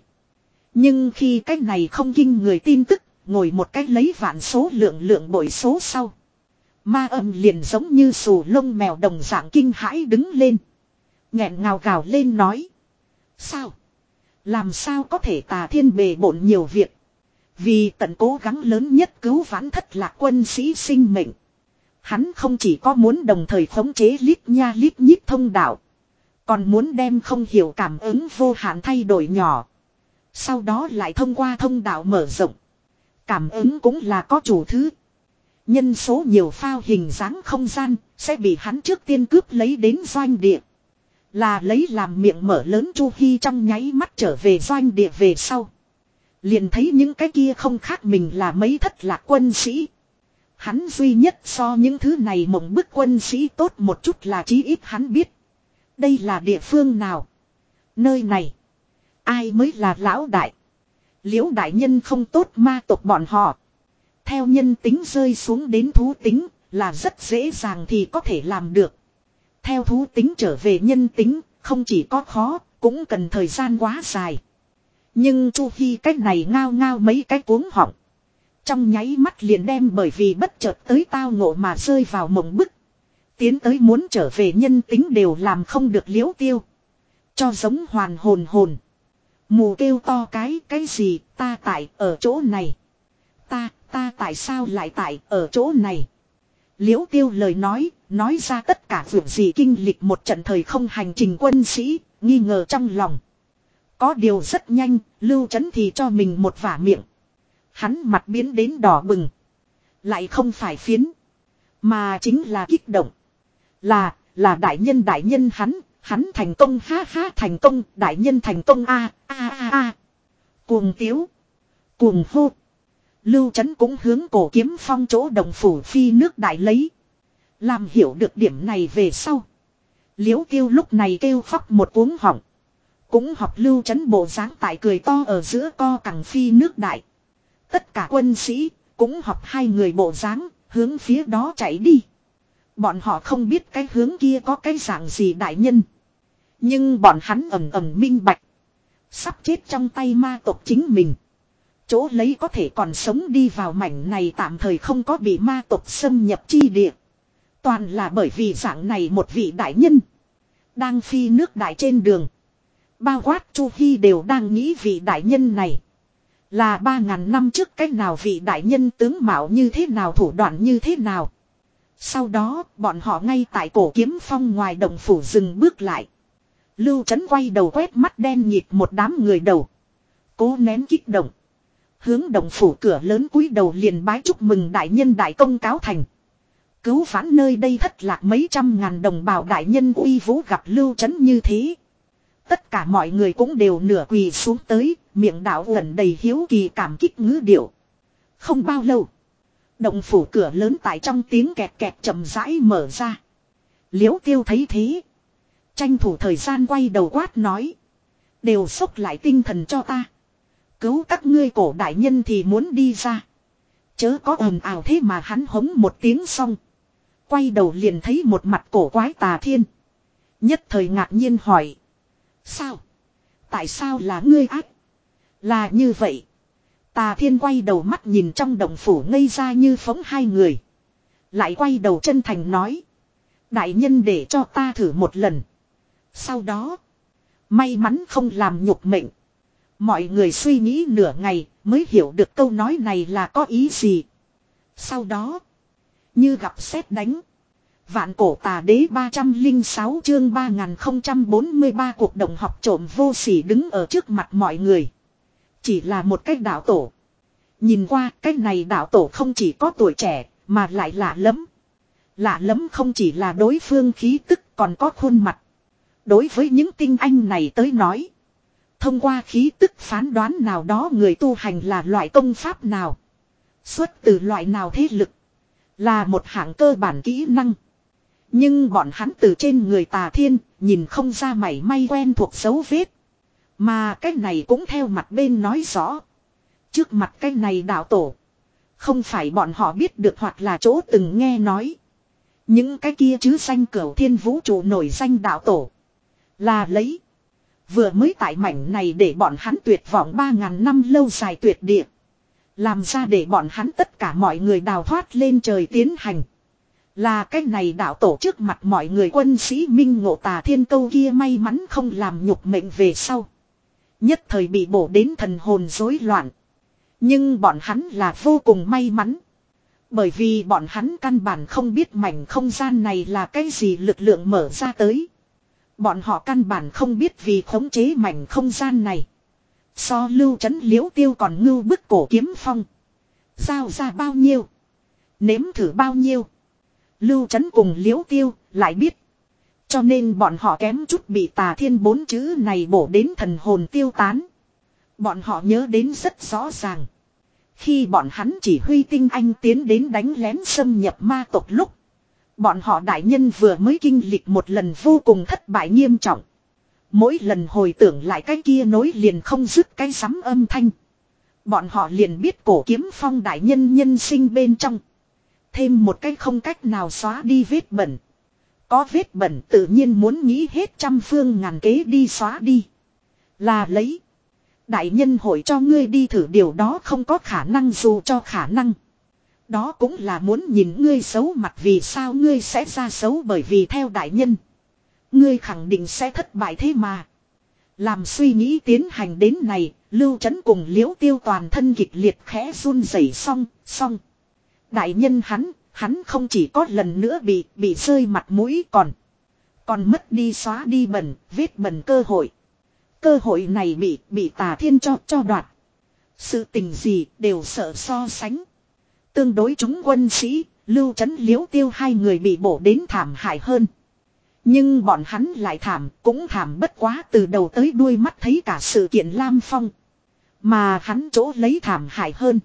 Speaker 1: Nhưng khi cái này không kinh người tin tức, ngồi một cách lấy vạn số lượng lượng bội số sau. Ma âm liền giống như sù lông mèo đồng dạng kinh hãi đứng lên. Nghẹn ngào gào lên nói. Sao? Làm sao có thể Tà Thiên bề bộn nhiều việc. Vì tận cố gắng lớn nhất cứu vãn thất lạc quân sĩ sinh mệnh. Hắn không chỉ có muốn đồng thời khống chế lít nha lít nhít thông đạo. Còn muốn đem không hiểu cảm ứng vô hạn thay đổi nhỏ. Sau đó lại thông qua thông đạo mở rộng. Cảm ứng cũng là có chủ thứ. Nhân số nhiều phao hình dáng không gian sẽ bị hắn trước tiên cướp lấy đến doanh địa. Là lấy làm miệng mở lớn Chu Hi trong nháy mắt trở về doanh địa về sau. Liền thấy những cái kia không khác mình là mấy thất lạc quân sĩ. Hắn duy nhất so những thứ này mộng bức quân sĩ tốt một chút là chí ít hắn biết. Đây là địa phương nào? Nơi này. Ai mới là lão đại? Liễu đại nhân không tốt ma tộc bọn họ. Theo nhân tính rơi xuống đến thú tính là rất dễ dàng thì có thể làm được. Theo thú tính trở về nhân tính không chỉ có khó cũng cần thời gian quá dài. Nhưng Chu Hi cách này ngao ngao mấy cái cuống họng. Trong nháy mắt liền đem bởi vì bất chợt tới tao ngộ mà rơi vào mộng bức. Tiến tới muốn trở về nhân tính đều làm không được liễu tiêu. Cho giống hoàn hồn hồn. Mù kêu to cái cái gì ta tại ở chỗ này. Ta ta tại sao lại tại ở chỗ này. Liễu tiêu lời nói nói ra tất cả việc gì kinh lịch một trận thời không hành trình quân sĩ nghi ngờ trong lòng. Có điều rất nhanh Lưu Chấn thì cho mình một vả miệng. Hắn mặt biến đến đỏ bừng. Lại không phải phiến. Mà chính là kích động. Là, là đại nhân đại nhân hắn, hắn thành công ha ha thành công, đại nhân thành công a a a a. Cuồng tiếu. Cuồng hô. Lưu Chấn cũng hướng Cổ Kiếm Phong chỗ đồng phủ phi nước đại lấy. Làm hiểu được điểm này về sau. Liễu Tiêu lúc này kêu khóc một cuống họng. Cũng học Lưu Chấn bộ dáng tại cười to ở giữa co cẳng phi nước đại. Tất cả quân sĩ cũng học hai người bộ dáng hướng phía đó chạy đi. Bọn họ không biết cái hướng kia có cái dạng gì đại nhân. Nhưng bọn hắn ầm ầm minh bạch. Sắp chết trong tay ma tộc chính mình. Chỗ lấy có thể còn sống đi vào mảnh này tạm thời không có bị ma tộc xâm nhập chi địa. Toàn là bởi vì dạng này một vị đại nhân. Đang phi nước đại trên đường. Bao quát Chu Hi đều đang nghĩ vị đại nhân này. Là ba ngàn năm trước cách nào vị đại nhân tướng mạo như thế nào thủ đoạn như thế nào. Sau đó bọn họ ngay tại Cổ Kiếm Phong ngoài động phủ dừng bước lại. Lưu Chấn quay đầu quét mắt đen nhịp một đám người đầu. Cố nén kích động. Hướng động phủ cửa lớn cúi đầu liền bái chúc mừng đại nhân đại công cáo thành. Cứu vãn nơi đây thất lạc mấy trăm ngàn đồng bào đại nhân uy vũ gặp Lưu Chấn như thế. Tất cả mọi người cũng đều nửa quỳ xuống tới, miệng đạo gần đầy hiếu kỳ cảm kích ngữ điệu. Không bao lâu. Động phủ cửa lớn tại trong tiếng kẹt kẹt chậm rãi mở ra. Liễu Tiêu thấy thế. Tranh thủ thời gian quay đầu quát nói. Đều xốc lại tinh thần cho ta. Cứu các ngươi cổ đại nhân thì muốn đi ra. Chớ có ồn ào thế mà hắn hống một tiếng xong. Quay đầu liền thấy một mặt cổ quái Tà Thiên. Nhất thời ngạc nhiên hỏi. Sao? Tại sao là ngươi ác? Là như vậy. Tà Thiên quay đầu mắt nhìn trong động phủ ngây ra như phóng hai người. Lại quay đầu chân thành nói. Đại nhân để cho ta thử một lần. Sau đó. May mắn không làm nhục mệnh. Mọi người suy nghĩ nửa ngày mới hiểu được câu nói này là có ý gì. Sau đó. Như gặp sét đánh. Vạn cổ tà đế ba trăm lẻ sáu chương ba nghìn không trăm bốn mươi ba cuộc động học trộm vô sỉ đứng ở trước mặt mọi người. Chỉ là một cái đạo tổ. Nhìn qua cái này đạo tổ không chỉ có tuổi trẻ mà lại lạ lẫm. Lạ lẫm không chỉ là đối phương khí tức còn có khuôn mặt. Đối với những tinh anh này tới nói. Thông qua khí tức phán đoán nào đó người tu hành là loại công pháp nào. Xuất từ loại nào thế lực. Là một hạng cơ bản kỹ năng. Nhưng bọn hắn từ trên người Tà Thiên nhìn không ra mảy may quen thuộc dấu vết. Mà cái này cũng theo mặt bên nói rõ. Trước mặt cái này đạo tổ. Không phải bọn họ biết được hoặc là chỗ từng nghe nói. Những cái kia chứ danh cửu thiên vũ trụ nổi danh đạo tổ. Là lấy. Vừa mới tại mảnh này để bọn hắn tuyệt vọng ba ngàn năm lâu dài tuyệt địa. Làm ra để bọn hắn tất cả mọi người đào thoát lên trời tiến hành. Là cái này đạo tổ trước mặt mọi người quân sĩ minh ngộ tà thiên câu kia may mắn không làm nhục mệnh về sau. Nhất thời bị bổ đến thần hồn rối loạn. Nhưng bọn hắn là vô cùng may mắn. Bởi vì bọn hắn căn bản không biết mảnh không gian này là cái gì lực lượng mở ra tới. Bọn họ căn bản không biết vì khống chế mảnh không gian này. So Lưu Trấn Liễu Tiêu còn ngưu bức cổ kiếm phong. Giao ra bao nhiêu. Nếm thử bao nhiêu. Lưu Trấn cùng Liễu Tiêu lại biết. Cho nên bọn họ kém chút bị tà thiên bốn chữ này bổ đến thần hồn tiêu tán. Bọn họ nhớ đến rất rõ ràng. Khi bọn hắn chỉ huy tinh anh tiến đến đánh lén xâm nhập ma tộc lúc. Bọn họ đại nhân vừa mới kinh lịch một lần vô cùng thất bại nghiêm trọng. Mỗi lần hồi tưởng lại cái kia nối liền không dứt cái sấm âm thanh. Bọn họ liền biết cổ kiếm phong đại nhân nhân sinh bên trong. Thêm một cái không cách nào xóa đi vết bẩn. Có vết bẩn tự nhiên muốn nghĩ hết trăm phương ngàn kế đi xóa đi. Là lấy. Đại nhân hội cho ngươi đi thử điều đó không có khả năng dù cho khả năng. Đó cũng là muốn nhìn ngươi xấu mặt vì sao ngươi sẽ ra xấu bởi vì theo đại nhân. Ngươi khẳng định sẽ thất bại thế mà. Làm suy nghĩ tiến hành đến này, Lưu Trấn cùng Liễu Tiêu toàn thân kịch liệt khẽ run rẩy xong, xong. Đại nhân hắn, hắn không chỉ có lần nữa bị, bị rơi mặt mũi còn. Còn mất đi xóa đi bẩn, vết bẩn cơ hội. Cơ hội này bị, bị tà thiên cho, cho đoạt. Sự tình gì đều sợ so sánh. Tương đối chúng quân sĩ, Lưu Trấn Liễu Tiêu hai người bị bổ đến thảm hại hơn. Nhưng bọn hắn lại thảm, cũng thảm bất quá từ đầu tới đuôi mắt thấy cả sự kiện Lam Phong. Mà hắn chỗ lấy thảm hại hơn.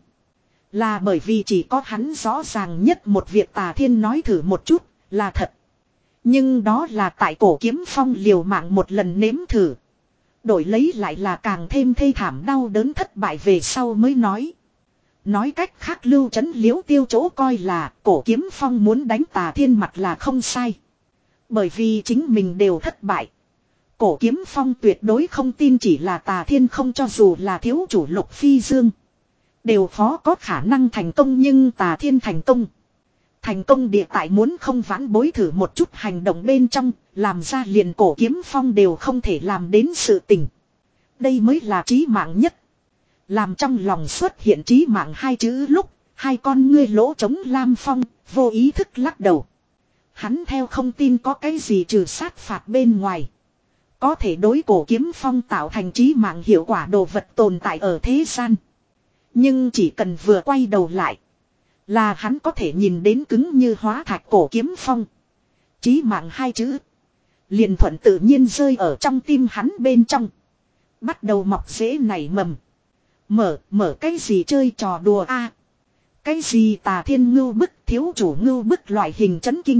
Speaker 1: Là bởi vì chỉ có hắn rõ ràng nhất một việc tà thiên nói thử một chút, là thật. Nhưng đó là tại cổ kiếm phong liều mạng một lần nếm thử. Đổi lấy lại là càng thêm thê thảm đau đớn thất bại về sau mới nói. Nói cách khác Lưu Trấn Liễu Tiêu chỗ coi là cổ kiếm phong muốn đánh tà thiên mặt là không sai. Bởi vì chính mình đều thất bại. Cổ kiếm phong tuyệt đối không tin chỉ là tà thiên không cho dù là thiếu chủ Lục Phi Dương. Đều khó có khả năng thành công nhưng tà thiên thành công. Thành công địa tại muốn không vãn bối thử một chút hành động bên trong, làm ra liền cổ kiếm phong đều không thể làm đến sự tình. Đây mới là chí mạng nhất. Làm trong lòng xuất hiện chí mạng hai chữ lúc, hai con ngươi lỗ trống Lam Phong, vô ý thức lắc đầu. Hắn theo không tin có cái gì trừ sát phạt bên ngoài. Có thể đối cổ kiếm phong tạo thành chí mạng hiệu quả đồ vật tồn tại ở thế gian. Nhưng chỉ cần vừa quay đầu lại. Là hắn có thể nhìn đến cứng như hóa thạch cổ kiếm phong. Chí mạng hai chữ. Liền thuận tự nhiên rơi ở trong tim hắn bên trong. Bắt đầu mọc rễ nảy mầm. Mở, mở cái gì chơi trò đùa a Cái gì tà thiên ngưu bức thiếu chủ ngưu bức loại hình chấn kinh.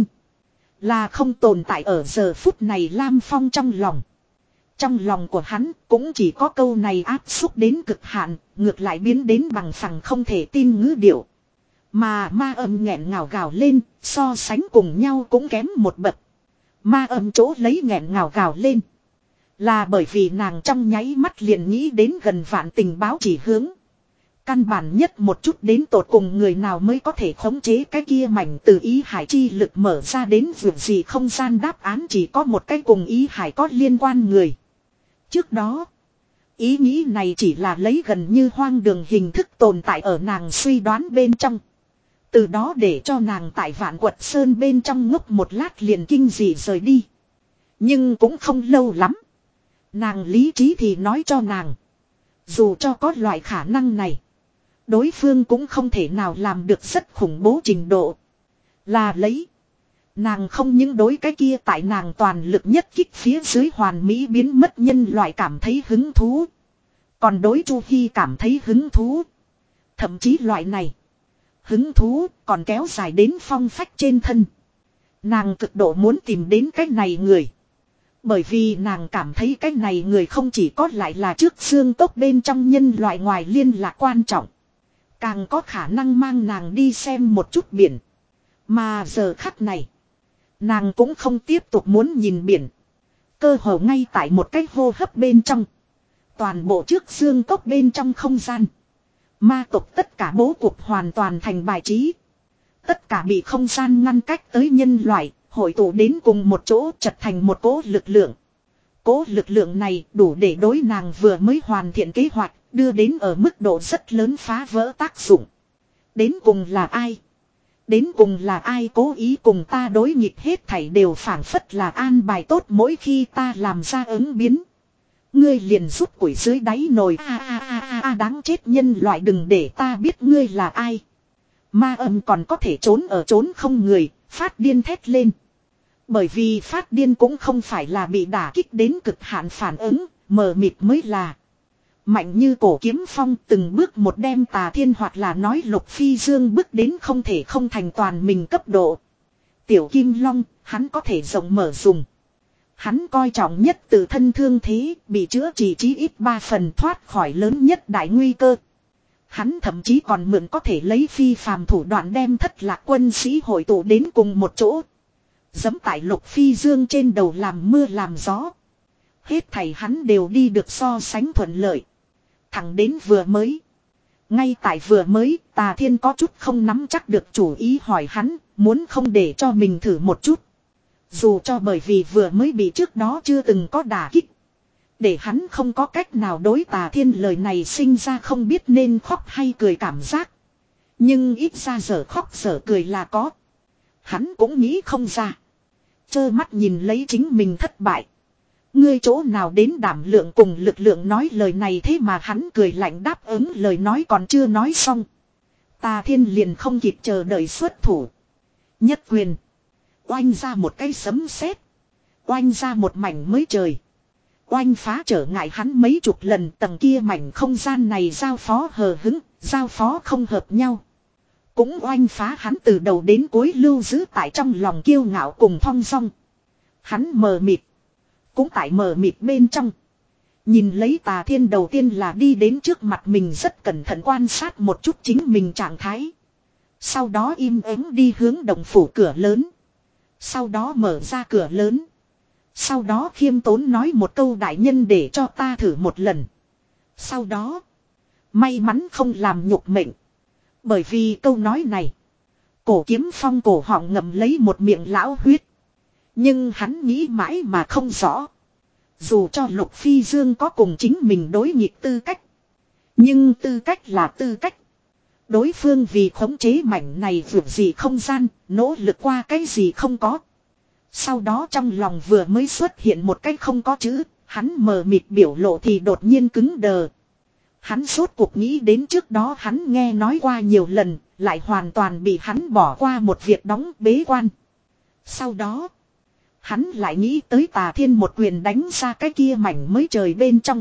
Speaker 1: Là không tồn tại ở giờ phút này Lam Phong trong lòng. Trong lòng của hắn cũng chỉ có câu này áp xúc đến cực hạn, ngược lại biến đến bằng phẳng không thể tin ngữ điệu. Mà ma âm nghẹn ngào gào lên, so sánh cùng nhau cũng kém một bậc. Ma âm chỗ lấy nghẹn ngào gào lên. Là bởi vì nàng trong nháy mắt liền nghĩ đến gần vạn tình báo chỉ hướng. Căn bản nhất một chút đến tột cùng người nào mới có thể khống chế cái kia mảnh từ ý hải chi lực mở ra đến vượt gì không gian đáp án chỉ có một cái cùng ý hải có liên quan người. Trước đó, ý nghĩ này chỉ là lấy gần như hoang đường hình thức tồn tại ở nàng suy đoán bên trong. Từ đó để cho nàng tại Vạn Quật Sơn bên trong ngốc một lát liền kinh dị rời đi. Nhưng cũng không lâu lắm. Nàng lý trí thì nói cho nàng. Dù cho có loại khả năng này. Đối phương cũng không thể nào làm được rất khủng bố trình độ. Là lấy. Nàng không những đối cái kia tại nàng toàn lực nhất kích phía dưới hoàn mỹ biến mất nhân loại cảm thấy hứng thú. Còn đối Chu Hi cảm thấy hứng thú. Thậm chí loại này. Hứng thú còn kéo dài đến phong phách trên thân. Nàng cực độ muốn tìm đến cái này người. Bởi vì nàng cảm thấy cái này người không chỉ có lại là trước xương tốc bên trong nhân loại ngoài liên lạc quan trọng. Càng có khả năng mang nàng đi xem một chút biển. Mà giờ khắc này. Nàng cũng không tiếp tục muốn nhìn biển. Cơ hồ ngay tại một cái hô hấp bên trong. Toàn bộ trước xương cốc bên trong không gian. Ma tộc tất cả bố cục hoàn toàn thành bài trí. Tất cả bị không gian ngăn cách tới nhân loại, hội tụ đến cùng một chỗ trở thành một cỗ lực lượng. Cỗ lực lượng này đủ để đối nàng vừa mới hoàn thiện kế hoạch, đưa đến ở mức độ rất lớn phá vỡ tác dụng. Đến cùng là ai? Đến cùng là ai cố ý cùng ta đối nghịch, hết thảy đều phản phất là an bài tốt, mỗi khi ta làm ra ứng biến. Ngươi liền rút củi dưới đáy nồi, a a a a a đáng chết nhân loại, đừng để ta biết ngươi là ai. Ma âm còn có thể trốn ở trốn không người, phát điên thét lên. Bởi vì phát điên cũng không phải là bị đả kích đến cực hạn phản ứng, mờ mịt mới là. Mạnh như Cổ Kiếm Phong từng bước một đem Tà Thiên hoặc là nói Lục Phi Dương bước đến không thể không thành toàn mình cấp độ. Tiểu Kim Long, hắn có thể rộng mở dùng. Hắn coi trọng nhất tự thân thương thế, bị chữa trị chí ít ba phần, thoát khỏi lớn nhất đại nguy cơ. Hắn thậm chí còn mượn có thể lấy phi phàm thủ đoạn đem thất lạc quân sĩ hội tụ đến cùng một chỗ. Giẫm tại Lục Phi Dương trên đầu làm mưa làm gió. Hết thảy hắn đều đi được so sánh thuận lợi. Thẳng đến vừa mới. Ngay tại vừa mới, Tà Thiên có chút không nắm chắc được chủ ý hỏi hắn, muốn không để cho mình thử một chút. Dù cho bởi vì vừa mới bị trước đó chưa từng có đả kích. Để hắn không có cách nào đối Tà Thiên lời này sinh ra không biết nên khóc hay cười cảm giác. Nhưng ít ra giờ khóc giờ cười là có. Hắn cũng nghĩ không ra. Chơ mắt nhìn lấy chính mình thất bại. Ngươi chỗ nào đến đảm lượng cùng lực lượng nói lời này, thế mà hắn cười lạnh đáp ứng lời nói còn chưa nói xong. Tà Thiên liền không kịp chờ đợi xuất thủ. Nhất quyền. Oanh ra một cây sấm sét. Oanh ra một mảnh mới trời. Oanh phá trở ngại hắn mấy chục lần, tầng kia mảnh không gian này giao phó hờ hứng, giao phó không hợp nhau. Cũng oanh phá hắn từ đầu đến cuối lưu giữ tại trong lòng kiêu ngạo cùng thong dong. Hắn mờ mịt. Cũng tại mờ mịt bên trong. Nhìn lấy Tà Thiên đầu tiên là đi đến trước mặt mình rất cẩn thận quan sát một chút chính mình trạng thái. Sau đó im ắng đi hướng động phủ cửa lớn. Sau đó mở ra cửa lớn. Sau đó khiêm tốn nói một câu đại nhân để cho ta thử một lần. Sau đó. May mắn không làm nhục mệnh. Bởi vì câu nói này. Cổ Kiếm Phong cổ họng ngậm lấy một miệng lão huyết. Nhưng hắn nghĩ mãi mà không rõ. Dù cho Lục Phi Dương có cùng chính mình đối nghịch tư cách. Nhưng tư cách là tư cách. Đối phương vì khống chế mảnh này vượt gì không gian, nỗ lực qua cái gì không có. Sau đó trong lòng vừa mới xuất hiện một cái không có chữ, hắn mờ mịt biểu lộ thì đột nhiên cứng đờ. Hắn sốt cuộc nghĩ đến trước đó hắn nghe nói qua nhiều lần, lại hoàn toàn bị hắn bỏ qua một việc đóng bế quan. Sau đó, hắn lại nghĩ tới Tà Thiên một quyền đánh ra cái kia mảnh mới trời bên trong.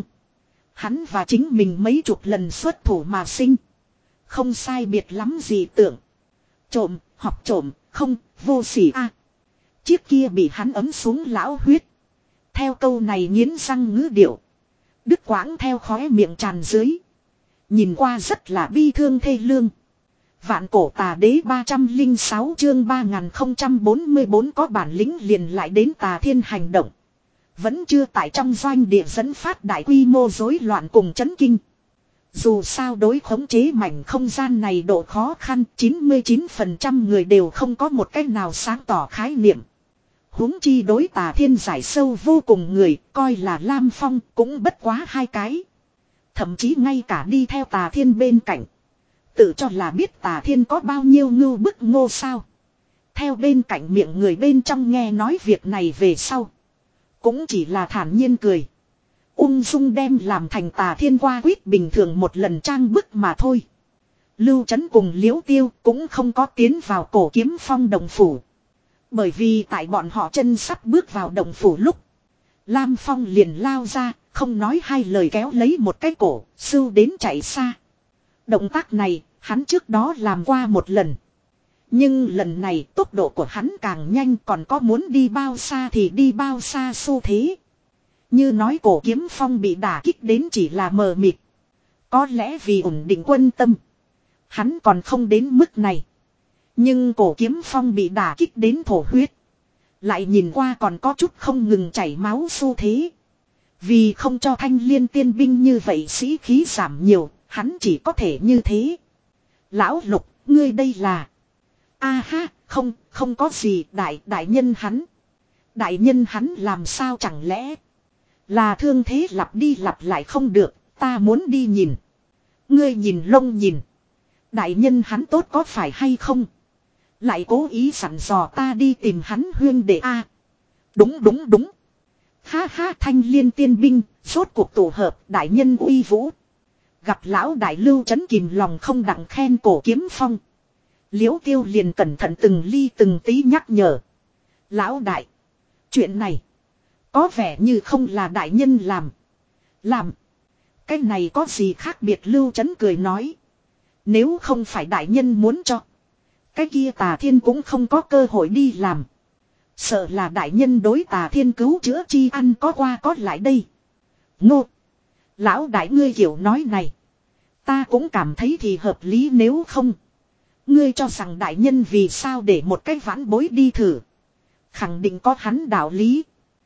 Speaker 1: Hắn và chính mình mấy chục lần xuất thủ mà sinh. Không sai biệt lắm gì tưởng. Trộm, học trộm, không, vô sỉ a. Chiếc kia bị hắn ấm xuống lão huyết. Theo câu này nghiến răng ngữ điệu. Đứt quãng theo khóe miệng tràn dưới. Nhìn qua rất là bi thương thê lương. Vạn Cổ Tà Đế ba trăm lẻ sáu chương ba nghìn không trăm bốn mươi bốn có bản lĩnh liền lại đến Tà Thiên hành động. Vẫn chưa tại trong doanh địa dẫn phát đại quy mô rối loạn cùng chấn kinh. Dù sao đối khống chế mảnh không gian này độ khó khăn, chín mươi chín phần trăm người đều không có một cách nào sáng tỏ khái niệm. Huống chi đối Tà Thiên giải sâu vô cùng người, coi là Lam Phong cũng bất quá hai cái. Thậm chí ngay cả đi theo Tà Thiên bên cạnh. Tự cho là biết Tà Thiên có bao nhiêu ngưu bức ngô sao. Theo bên cạnh miệng người bên trong nghe nói việc này về sau. Cũng chỉ là thản nhiên cười. Ung dung đem làm thành Tà Thiên qua quýt bình thường một lần trang bức mà thôi. Lưu Trấn cùng Liễu Tiêu cũng không có tiến vào Cổ Kiếm Phong động phủ. Bởi vì tại bọn họ chân sắp bước vào động phủ lúc. Lam Phong liền lao ra, không nói hai lời kéo lấy một cái cổ, sưu đến chạy xa. Động tác này, hắn trước đó làm qua một lần. Nhưng lần này tốc độ của hắn càng nhanh, còn có muốn đi bao xa thì đi bao xa xu thế. Như nói Cổ Kiếm Phong bị đả kích đến chỉ là mờ mịt. Có lẽ vì ổn định quân tâm. Hắn còn không đến mức này. Nhưng Cổ Kiếm Phong bị đả kích đến thổ huyết. Lại nhìn qua còn có chút không ngừng chảy máu xu thế. Vì không cho Thanh Liên tiên binh như vậy sĩ khí giảm nhiều, hắn chỉ có thể như thế. Lão Lục, ngươi đây là... A ha, không, không có gì, đại, đại nhân hắn. Đại nhân hắn làm sao chẳng lẽ... Là thương thế lặp đi lặp lại không được, ta muốn đi nhìn. Ngươi nhìn lông nhìn. Đại nhân hắn tốt có phải hay không? Lại cố ý sẵn dò ta đi tìm hắn huyên đệ a. Đúng đúng đúng. Ha ha, Thanh Liên tiên binh, rốt cuộc tổ hợp, đại nhân uy vũ. Gặp lão đại lưu chấn kìm lòng không đặng khen Cổ Kiếm Phong. Liễu Tiêu liền cẩn thận từng ly từng tí nhắc nhở. Lão đại, chuyện này có vẻ như không là đại nhân làm. Làm. Cái này có gì khác biệt, lưu chấn cười nói. Nếu không phải đại nhân muốn cho, cái kia Tà Thiên cũng không có cơ hội đi làm. Sợ là đại nhân đối Tà Thiên cứu chữa chi ăn có qua có lại đây. Ngô. Lão đại ngươi hiểu nói này. Ta cũng cảm thấy thì hợp lý, nếu không. Ngươi cho rằng đại nhân vì sao để một cái vãn bối đi thử. Khẳng định có hắn đạo lý.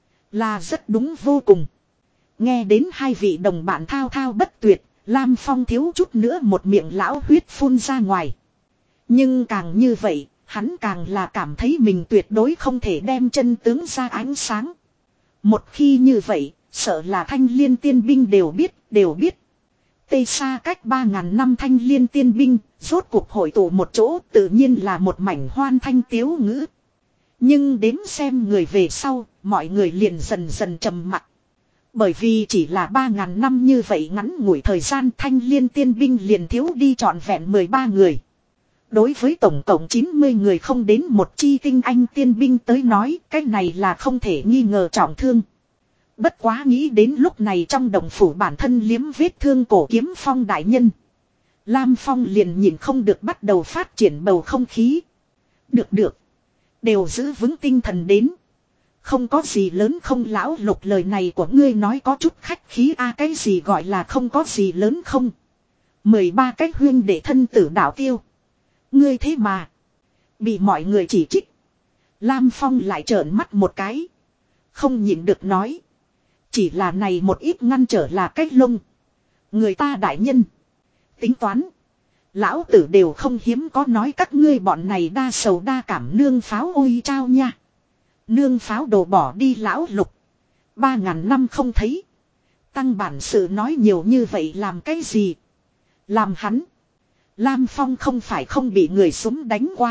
Speaker 1: Là rất đúng vô cùng. Nghe đến hai vị đồng bạn thao thao bất tuyệt, Lam Phong thiếu chút nữa một miệng lão huyết phun ra ngoài. Nhưng càng như vậy, hắn càng là cảm thấy mình tuyệt đối không thể đem chân tướng ra ánh sáng. Một khi như vậy, sợ là Thanh Liên tiên binh đều biết, đều biết. Tây xa cách ba ngàn năm Thanh Liên tiên binh, rốt cuộc hội tụ một chỗ, tự nhiên là một mảnh hoan thanh tiếu ngữ. Nhưng đếm xem người về sau, mọi người liền dần dần trầm mặc. Bởi vì chỉ là ba ngàn năm như vậy ngắn ngủi thời gian, Thanh Liên tiên binh liền thiếu đi trọn vẹn mười ba người. Đối với tổng cộng chín mươi người không đến một chi tinh anh tiên binh tới nói, cái này là không thể nghi ngờ trọng thương. Bất quá nghĩ đến lúc này trong đồng phủ bản thân liếm vết thương Cổ Kiếm Phong đại nhân, Lam Phong liền nhìn không được bắt đầu phát triển bầu không khí. Được được, đều giữ vững tinh thần đến. Không có gì lớn không, lão Lục lời này của ngươi nói có chút khách khí a. À, cái gì gọi là không có gì lớn không? mười ba cái huyên để thân tử đạo tiêu. Ngươi thế mà bị mọi người chỉ trích. Lam Phong lại trợn mắt một cái, không nhịn được nói. Chỉ là này một ít ngăn trở là cách lông. Người ta đại nhân tính toán. Lão tử đều không hiếm có nói các ngươi bọn này đa sầu đa cảm nương pháo ôi trao nha. Nương pháo đồ bỏ đi lão Lục. Ba ngàn năm không thấy. Tăng bản sự nói nhiều như vậy làm cái gì? Làm hắn. Lam Phong không phải không bị người súng đánh qua.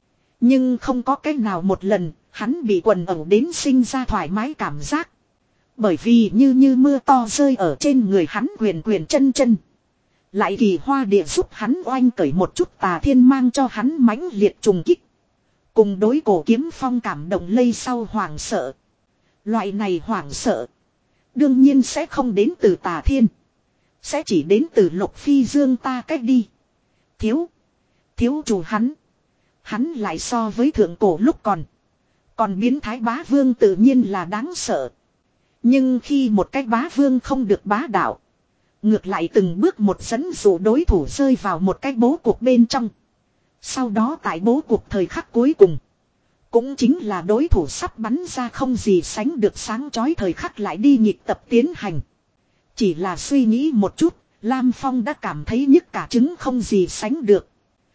Speaker 1: Nhưng không có cái nào một lần, hắn bị quần ẩu đến sinh ra thoải mái cảm giác. Bởi vì như như mưa to rơi ở trên người hắn quyền quyền chân chân. Lại kỳ hoa địa giúp hắn oanh cởi một chút Tà Thiên mang cho hắn mãnh liệt trùng kích. Cùng đối Cổ Kiếm Phong cảm động lây sau hoảng sợ. Loại này hoảng sợ đương nhiên sẽ không đến từ Tà Thiên. Sẽ chỉ đến từ Lục Phi Dương ta cách đi. Thiếu. Thiếu chủ hắn. Hắn lại so với thượng cổ lúc còn. Còn biến thái bá vương tự nhiên là đáng sợ. Nhưng khi một cái bá vương không được bá đạo. Ngược lại từng bước một dẫn dụ đối thủ rơi vào một cái bố cuộc bên trong. Sau đó tại bố cuộc thời khắc cuối cùng. Cũng chính là đối thủ sắp bắn ra không gì sánh được sáng chói thời khắc lại đi nhịp tập tiến hành. Chỉ là suy nghĩ một chút, Lam Phong đã cảm thấy nhức cả trứng không gì sánh được.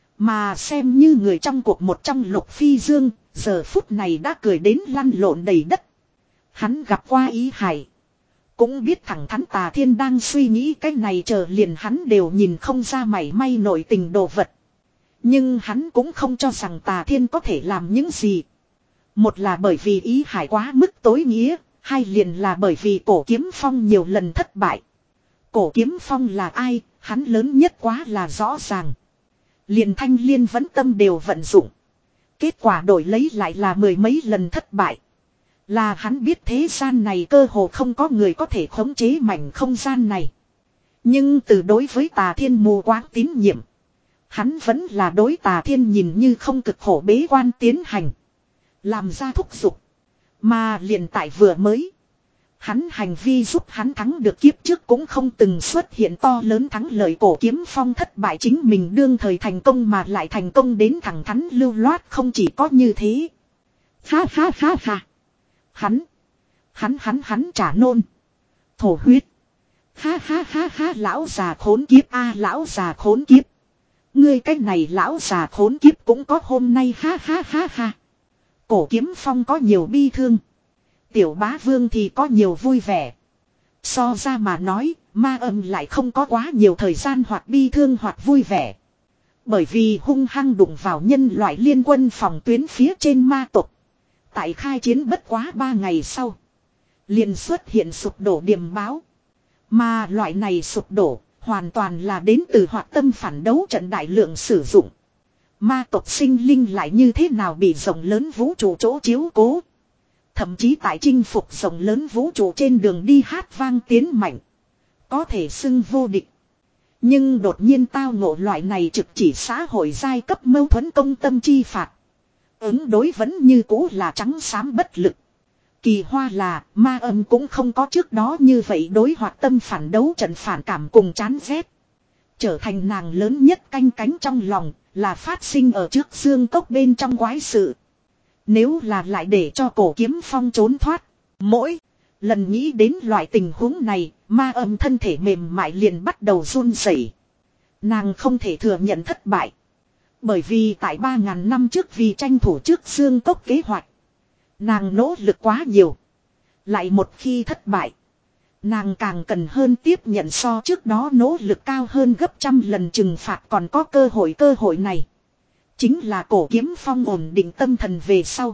Speaker 1: Mà xem như người trong cuộc một trong Lục Phi Dương, giờ phút này đã cười đến lăn lộn đầy đất. Hắn gặp qua Ý Hải. Cũng biết thẳng thắn Tà Thiên đang suy nghĩ cái này chờ liền hắn đều nhìn không ra mảy may nội tình đồ vật. Nhưng hắn cũng không cho rằng Tà Thiên có thể làm những gì. Một là bởi vì Ý Hải quá mức tối nghĩa, hai liền là bởi vì Cổ Kiếm Phong nhiều lần thất bại. Cổ Kiếm Phong là ai, hắn lớn nhất quá là rõ ràng. Liền Thanh Liên vẫn tâm đều vận dụng. Kết quả đổi lấy lại là mười mấy lần thất bại. Là hắn biết thế gian này cơ hồ không có người có thể khống chế mảnh không gian này. Nhưng từ đối với Tà Thiên mù quáng tín nhiệm, hắn vẫn là đối Tà Thiên nhìn như không cực khổ bế quan tiến hành. Làm ra thúc giục. Mà liền tại vừa mới. Hắn hành vi giúp hắn thắng được kiếp trước cũng không từng xuất hiện to lớn thắng lợi. Cổ Kiếm Phong thất bại chính mình đương thời thành công mà lại thành công đến thẳng thắn lưu loát không chỉ có như thế. Ha ha ha ha. Hắn. Hắn hắn hắn trả nôn. Thổ huyết. Ha ha ha ha lão già khốn kiếp a lão già khốn kiếp. Ngươi cái này lão già khốn kiếp cũng có hôm nay ha ha ha ha. Cổ Kiếm Phong có nhiều bi thương. Tiểu Bá Vương thì có nhiều vui vẻ. So ra mà nói, Ma Âm lại không có quá nhiều thời gian hoặc bi thương hoặc vui vẻ. Bởi vì hung hăng đụng vào nhân loại liên quân phòng tuyến phía trên ma tộc. Tại khai chiến bất quá ba ngày sau. Liền xuất hiện sụp đổ điểm báo. Mà loại này sụp đổ hoàn toàn là đến từ hoạt tâm phản đấu trận đại lượng sử dụng. Ma tộc sinh linh lại như thế nào bị rộng lớn vũ trụ chỗ chiếu cố. Thậm chí tại chinh phục rộng lớn vũ trụ trên đường đi hát vang tiến mạnh. Có thể xưng vô địch. Nhưng đột nhiên tao ngộ loại này trực chỉ xã hội giai cấp mâu thuẫn công tâm chi phạt. Ứng đối vẫn như cũ là trắng xám bất lực. Kỳ hoa là Ma Âm cũng không có trước đó như vậy đối hoạt tâm phản đấu trận phản cảm cùng chán ghét. Trở thành nàng lớn nhất canh cánh trong lòng là phát sinh ở trước xương cốc bên trong quái sự. Nếu là lại để cho Cổ Kiếm Phong trốn thoát. Mỗi lần nghĩ đến loại tình huống này, Ma Âm thân thể mềm mại liền bắt đầu run rẩy. Nàng không thể thừa nhận thất bại. Bởi vì tại ba ngàn năm trước vì tranh thủ trước xương cốc kế hoạch. Nàng nỗ lực quá nhiều. Lại một khi thất bại. Nàng càng cần hơn tiếp nhận so trước đó nỗ lực cao hơn gấp trăm lần trừng phạt còn có cơ hội cơ hội này. Chính là Cổ Kiếm Phong ổn định tâm thần về sau.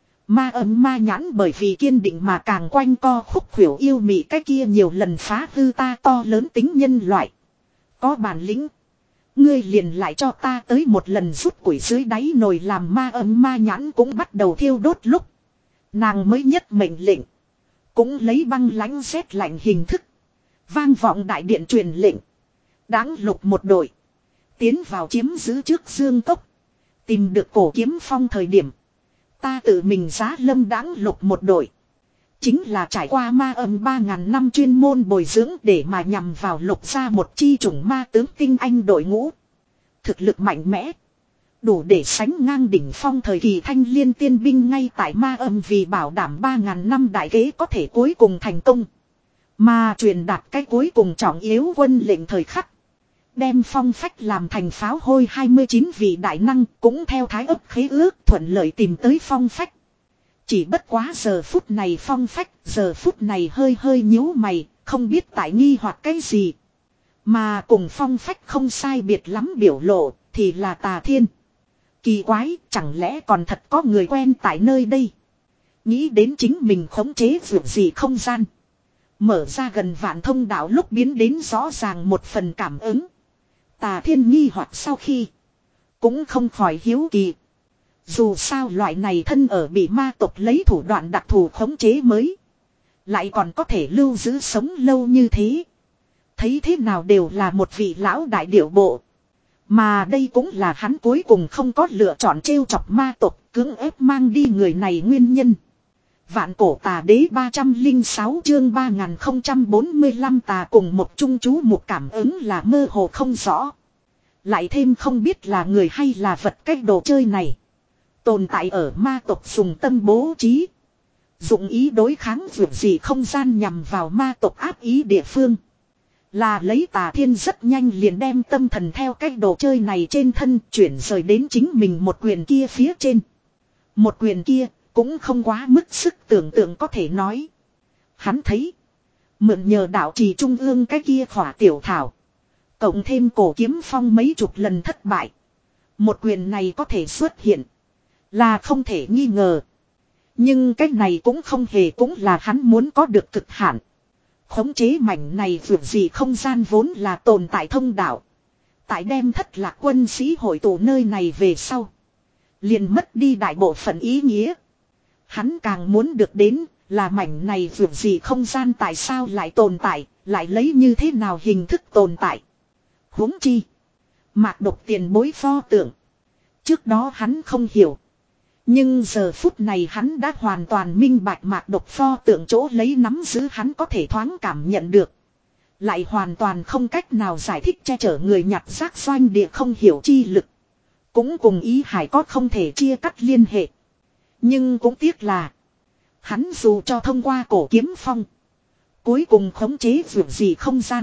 Speaker 1: Ma Âm ma nhãn bởi vì kiên định mà càng quanh co khúc khuỷu yêu mị cái kia nhiều lần phá hư ta to lớn tính nhân loại. Có bản lĩnh. Ngươi liền lại cho ta tới một lần rút củi dưới đáy nồi làm Ma Âm ma nhãn cũng bắt đầu thiêu đốt lúc. Nàng mới nhất mệnh lệnh. Cũng lấy băng lãnh rét lạnh hình thức. Vang vọng đại điện truyền lệnh. Đáng lục một đội. Tiến vào chiếm giữ trước dương cốc. Tìm được Cổ Kiếm Phong thời điểm. Ta tự mình giá lâm đáng lục một đội. Chính là trải qua Ma Âm ba ngàn năm chuyên môn bồi dưỡng để mà nhằm vào lục ra một chi chủng ma tướng tinh anh đội ngũ. Thực lực mạnh mẽ. Đủ để sánh ngang đỉnh phong thời kỳ thanh liên tiên binh ngay tại Ma Âm vì bảo đảm ba ngàn năm đại kế có thể cuối cùng thành công. Mà truyền đạt cái cuối cùng trọng yếu quân lệnh thời khắc. Đem Phong Phách làm thành pháo hôi hai mươi chín vị đại năng cũng theo thái ấp khế ước thuận lợi tìm tới Phong Phách. Chỉ bất quá giờ phút này Phong Phách giờ phút này hơi hơi nhíu mày, không biết tại nghi hoặc cái gì. Mà cùng Phong Phách không sai biệt lắm biểu lộ thì là Tà Thiên. Kỳ quái, chẳng lẽ còn thật có người quen tại nơi đây. Nghĩ đến chính mình khống chế vượt gì không gian. Mở ra gần vạn thông đạo lúc biến đến rõ ràng một phần cảm ứng. Tà Thiên nghi hoặc sau khi. Cũng không khỏi hiếu kỳ. Dù sao loại này thân ở bị ma tộc lấy thủ đoạn đặc thù khống chế mới. Lại còn có thể lưu giữ sống lâu như thế. Thấy thế nào đều là một vị lão đại điệu bộ. Mà đây cũng là hắn cuối cùng không có lựa chọn trêu chọc ma tộc cưỡng ép mang đi người này nguyên nhân. Vạn cổ tà đế ba trăm lẻ sáu chương ba nghìn không trăm bốn mươi lăm tà cùng một chung chú một cảm ứng là mơ hồ không rõ. Lại thêm không biết là người hay là vật cách đồ chơi này. Tồn tại ở ma tộc dùng tâm bố trí. Dụng ý đối kháng vượt gì không gian nhằm vào ma tộc áp ý địa phương. Là lấy Tà Thiên rất nhanh liền đem tâm thần theo cách đồ chơi này trên thân chuyển rời đến chính mình một quyền kia phía trên. Một quyền kia cũng không quá mức sức tưởng tượng có thể nói. Hắn thấy. Mượn nhờ đạo trì trung ương cái kia khỏa tiểu thảo. Cộng thêm Cổ Kiếm Phong mấy chục lần thất bại. Một quyền này có thể xuất hiện. Là không thể nghi ngờ. Nhưng cái này cũng không hề cũng là hắn muốn có được cực hạn. Khống chế mảnh này vượt gì không gian vốn là tồn tại thông đạo. Tại đem thất lạc quân sĩ hội tụ nơi này về sau. Liền mất đi đại bộ phận ý nghĩa. Hắn càng muốn được đến là mảnh này vượt gì không gian tại sao lại tồn tại, lại lấy như thế nào hình thức tồn tại. Huống chi. Mạc Độc tiền bối pho tượng. Trước đó hắn không hiểu. Nhưng giờ phút này hắn đã hoàn toàn minh bạch Mạc Độc pho tượng chỗ lấy nắm giữ hắn có thể thoáng cảm nhận được. Lại hoàn toàn không cách nào giải thích che chở người nhặt rác doanh địa không hiểu chi lực. Cũng cùng ý hải có không thể chia cắt liên hệ. Nhưng cũng tiếc là. Hắn dù cho thông qua cổ kiếm phong. Cuối cùng khống chế vượt gì không gian.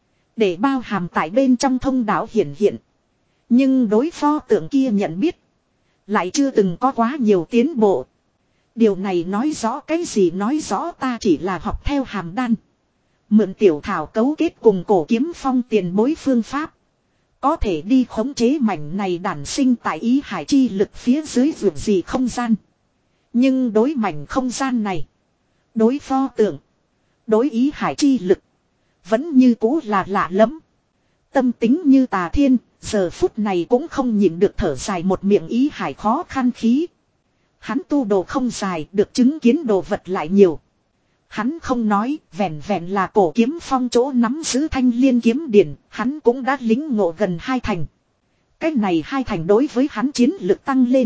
Speaker 1: Để bao hàm tại bên trong thông đạo hiển hiện. Nhưng đối pho tượng kia nhận biết. Lại chưa từng có quá nhiều tiến bộ. Điều này nói rõ cái gì, nói rõ ta chỉ là học theo hàm đan. Mượn tiểu thảo cấu kết cùng cổ kiếm phong tiền bối phương pháp. Có thể đi khống chế mảnh này đản sinh tại ý hải chi lực phía dưới vượt gì không gian. Nhưng đối mảnh không gian này. Đối pho tượng. Đối ý hải chi lực. Vẫn như cũ là lạ lắm. Tâm tính như Tà Thiên. Giờ phút này cũng không nhịn được thở dài một miệng ý hải khó khăn khí. Hắn tu đồ không dài, được chứng kiến đồ vật lại nhiều. Hắn không nói, vẹn vẹn là cổ kiếm phong chỗ nắm giữ thanh liên kiếm điển, hắn cũng đã lính ngộ gần hai thành. Cái này hai thành đối với hắn chiến lực tăng lên.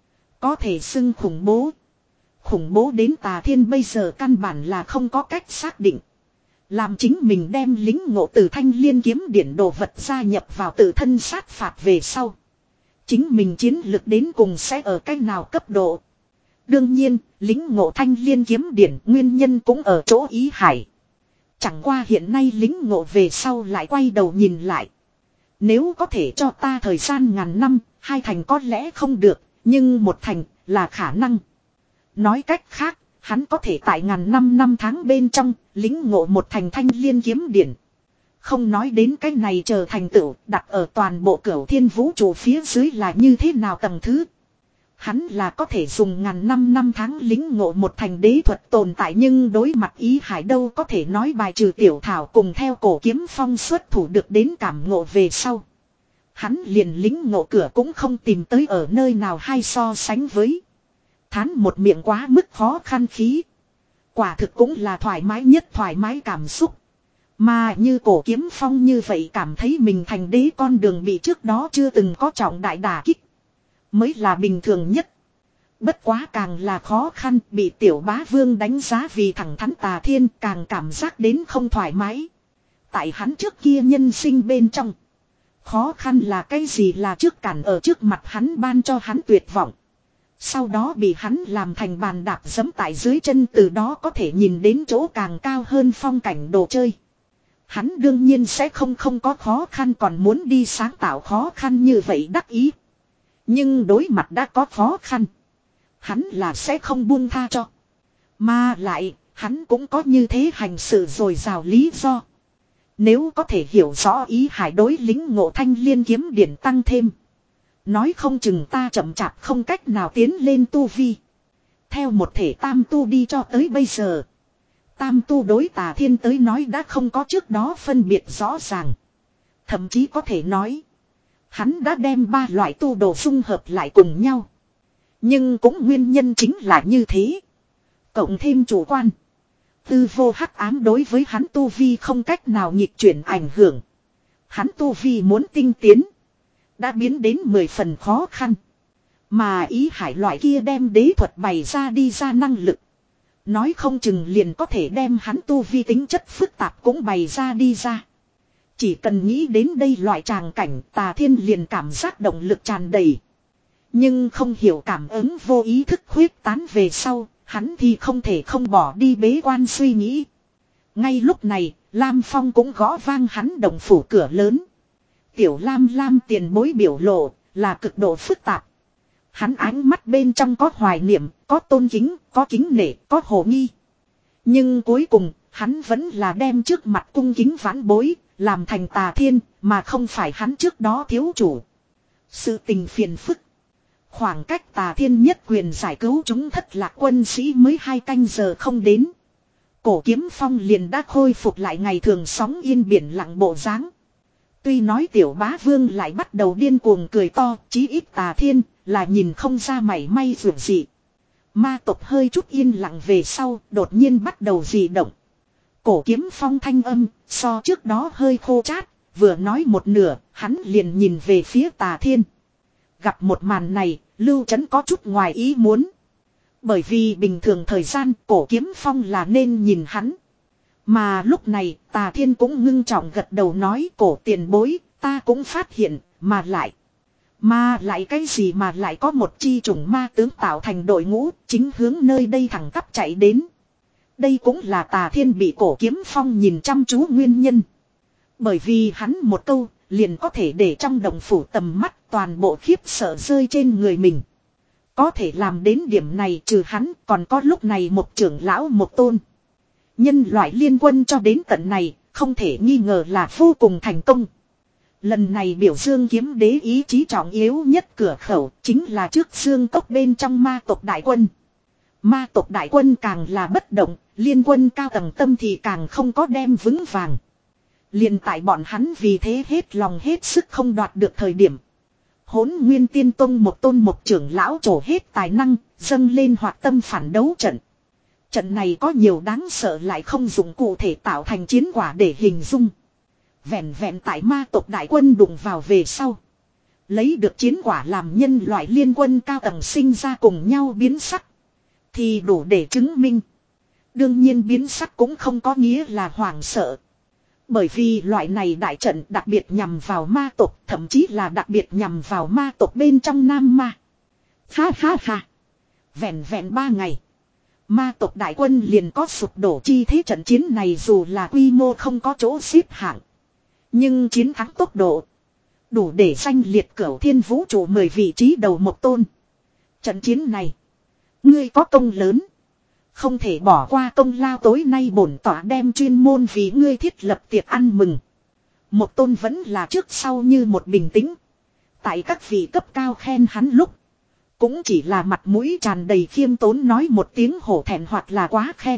Speaker 1: Có thể xưng khủng bố. Khủng bố đến Tà Thiên bây giờ căn bản là không có cách xác định. Làm chính mình đem lính ngộ từ thanh liên kiếm điển đồ vật gia nhập vào tự thân sát phạt về sau. Chính mình chiến lực đến cùng sẽ ở cách nào cấp độ. Đương nhiên, lính ngộ thanh liên kiếm điển nguyên nhân cũng ở chỗ ý hải. Chẳng qua hiện nay lính ngộ về sau lại quay đầu nhìn lại. Nếu có thể cho ta thời gian ngàn năm, hai thành có lẽ không được, nhưng một thành là khả năng. Nói cách khác, hắn có thể tại ngàn năm năm tháng bên trong, lính ngộ một thành thanh liên kiếm điển. Không nói đến cái này trở thành tựu, đặt ở toàn bộ cửu thiên vũ trụ phía dưới là như thế nào tầng thứ. Hắn là có thể dùng ngàn năm năm tháng lính ngộ một thành đế thuật tồn tại, nhưng đối mặt ý hải đâu có thể nói bài trừ tiểu thảo cùng theo cổ kiếm phong xuất thủ được đến cảm ngộ về sau. Hắn liền lính ngộ cửa cũng không tìm tới ở nơi nào hay so sánh với. Thán một miệng quá mức khó khăn khí. Quả thực cũng là thoải mái nhất thoải mái cảm xúc. Mà như cổ kiếm phong như vậy cảm thấy mình thành đế con đường bị trước đó chưa từng có trọng đại đả kích. Mới là bình thường nhất. Bất quá càng là khó khăn bị tiểu bá vương đánh giá vì thẳng thắn Tà Thiên càng cảm giác đến không thoải mái. Tại hắn trước kia nhân sinh bên trong. Khó khăn là cái gì, là trước cản ở trước mặt hắn ban cho hắn tuyệt vọng. Sau đó bị hắn làm thành bàn đạp giẫm tại dưới chân, từ đó có thể nhìn đến chỗ càng cao hơn phong cảnh đồ chơi. Hắn đương nhiên sẽ không không có khó khăn còn muốn đi sáng tạo khó khăn như vậy đắc ý. Nhưng đối mặt đã có khó khăn. Hắn là sẽ không buông tha cho. Mà lại, hắn cũng có như thế hành sự dồi dào lý do. Nếu có thể hiểu rõ ý hải đối lính ngộ thanh liên kiếm điển tăng thêm. Nói không chừng ta chậm chạp không cách nào tiến lên tu vi. Theo một thể tam tu đi cho tới bây giờ. Tam tu đối Tà Thiên tới nói đã không có trước đó phân biệt rõ ràng. Thậm chí có thể nói. Hắn đã đem ba loại tu đồ dung hợp lại cùng nhau. Nhưng cũng nguyên nhân chính là như thế. Cộng thêm chủ quan. Tư vô hắc ám đối với hắn tu vi không cách nào nhịp chuyển ảnh hưởng. Hắn tu vi muốn tinh tiến. Đã biến đến mười phần khó khăn. Mà ý hải loại kia đem đế thuật bày ra đi ra năng lực. Nói không chừng liền có thể đem hắn tu vi tính chất phức tạp cũng bày ra đi ra. Chỉ cần nghĩ đến đây loại tràng cảnh, Tà Thiên liền cảm giác động lực tràn đầy. Nhưng không hiểu cảm ứng vô ý thức khuyết tán về sau, hắn thì không thể không bỏ đi bế quan suy nghĩ. Ngay lúc này, Lam Phong cũng gõ vang hắn động phủ cửa lớn. Tiểu Lam Lam tiền bối biểu lộ, là cực độ phức tạp. Hắn ánh mắt bên trong có hoài niệm, có tôn kính, có kính nể, có hồ nghi. Nhưng cuối cùng, hắn vẫn là đem trước mặt cung kính vãn bối, làm thành Tà Thiên, mà không phải hắn trước đó thiếu chủ. Sự tình phiền phức. Khoảng cách Tà Thiên nhất quyền giải cứu chúng thất lạc quân sĩ mới hai canh giờ không đến. Cổ kiếm phong liền đã khôi phục lại ngày thường sóng yên biển lặng bộ dáng. Tuy nói tiểu bá vương lại bắt đầu điên cuồng cười to, chí ít Tà Thiên là nhìn không ra mảy may vượt gì. Ma tộc hơi chút yên lặng về sau, đột nhiên bắt đầu dị động. Cổ kiếm phong thanh âm, so trước đó hơi khô chát, vừa nói một nửa, hắn liền nhìn về phía Tà Thiên. Gặp một màn này, Lưu Trấn có chút ngoài ý muốn. Bởi vì bình thường thời gian cổ kiếm phong là nên nhìn hắn. Mà lúc này Tà Thiên cũng ngưng trọng gật đầu nói cổ tiền bối, ta cũng phát hiện, mà lại. Mà lại cái gì mà lại có một chi chủng ma tướng tạo thành đội ngũ chính hướng nơi đây thẳng tắp chạy đến. Đây cũng là Tà Thiên bị Cổ Kiếm Phong nhìn chăm chú nguyên nhân. Bởi vì hắn một câu liền có thể để trong đồng phủ tầm mắt toàn bộ khiếp sợ rơi trên người mình. Có thể làm đến điểm này trừ hắn còn có lúc này một trưởng lão một tôn. Nhân loại liên quân cho đến tận này không thể nghi ngờ là vô cùng thành công. Lần này biểu dương kiếm đế ý chí trọng yếu nhất cửa khẩu chính là trước xương cốc bên trong ma tộc đại quân. Ma tộc đại quân càng là bất động, liên quân cao tầng tâm thì càng không có đem vững vàng. Liền tại bọn hắn vì thế hết lòng hết sức không đoạt được thời điểm. Hỗn Nguyên Tiên Tông một tôn một trưởng lão trổ hết tài năng, dâng lên hoạt tâm phản đấu trận. Trận này có nhiều đáng sợ lại không dùng cụ thể tạo thành chiến quả để hình dung. Vẹn vẹn tại ma tộc đại quân đụng vào về sau. Lấy được chiến quả làm nhân loại liên quân cao tầng sinh ra cùng nhau biến sắc. Thì đủ để chứng minh. Đương nhiên biến sắc cũng không có nghĩa là hoảng sợ. Bởi vì loại này đại trận đặc biệt nhằm vào ma tộc, thậm chí là đặc biệt nhằm vào ma tộc bên trong nam ma. Ha ha ha. Vẹn vẹn ba ngày. Ma tộc đại quân liền có sụp đổ chi thế trận chiến này dù là quy mô không có chỗ xếp hạng. Nhưng chiến thắng tốc độ. Đủ để danh liệt cửu thiên vũ trụ mười vị trí đầu một tôn. Trận chiến này. Ngươi có công lớn. Không thể bỏ qua công lao tối nay bổn tỏa đem chuyên môn vì ngươi thiết lập tiệc ăn mừng. Một tôn vẫn là trước sau như một bình tĩnh. Tại các vị cấp cao khen hắn lúc. Cũng chỉ là mặt mũi tràn đầy khiêm tốn nói một tiếng hổ thẹn hoặc là quá khen.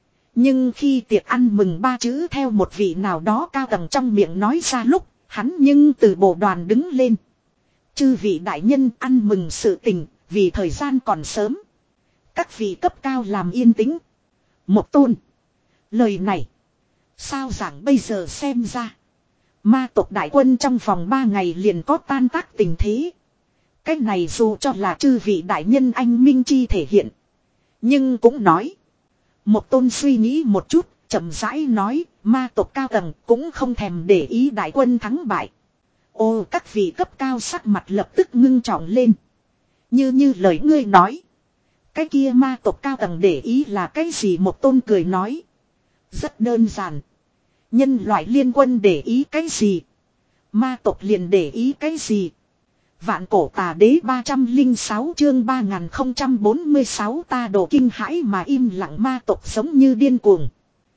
Speaker 1: Nhưng khi tiệc ăn mừng ba chữ theo một vị nào đó cao tầng trong miệng nói ra lúc. Hắn nhưng từ bộ đoàn đứng lên. Chư vị đại nhân ăn mừng sự tình vì thời gian còn sớm. Các vị cấp cao làm yên tĩnh. Một tôn. Lời này. Sao giảng bây giờ xem ra. Ma tộc đại quân trong vòng ba ngày liền có tan tác tình thế. Cách này dù cho là chư vị đại nhân anh minh chi thể hiện. Nhưng cũng nói. Một tôn suy nghĩ một chút. Chậm rãi nói. Ma tộc cao tầng cũng không thèm để ý đại quân thắng bại. Ô các vị cấp cao sắc mặt lập tức ngưng trọng lên. Như như lời ngươi nói. Cái kia ma tộc cao tầng để ý là cái gì một tôn cười nói. Rất đơn giản. Nhân loại liên quân để ý cái gì. Ma tộc liền để ý cái gì. Vạn cổ tà đế ba trăm lẻ sáu chương ba nghìn không trăm bốn mươi sáu ta đổ kinh hãi mà im lặng ma tộc giống như điên cuồng.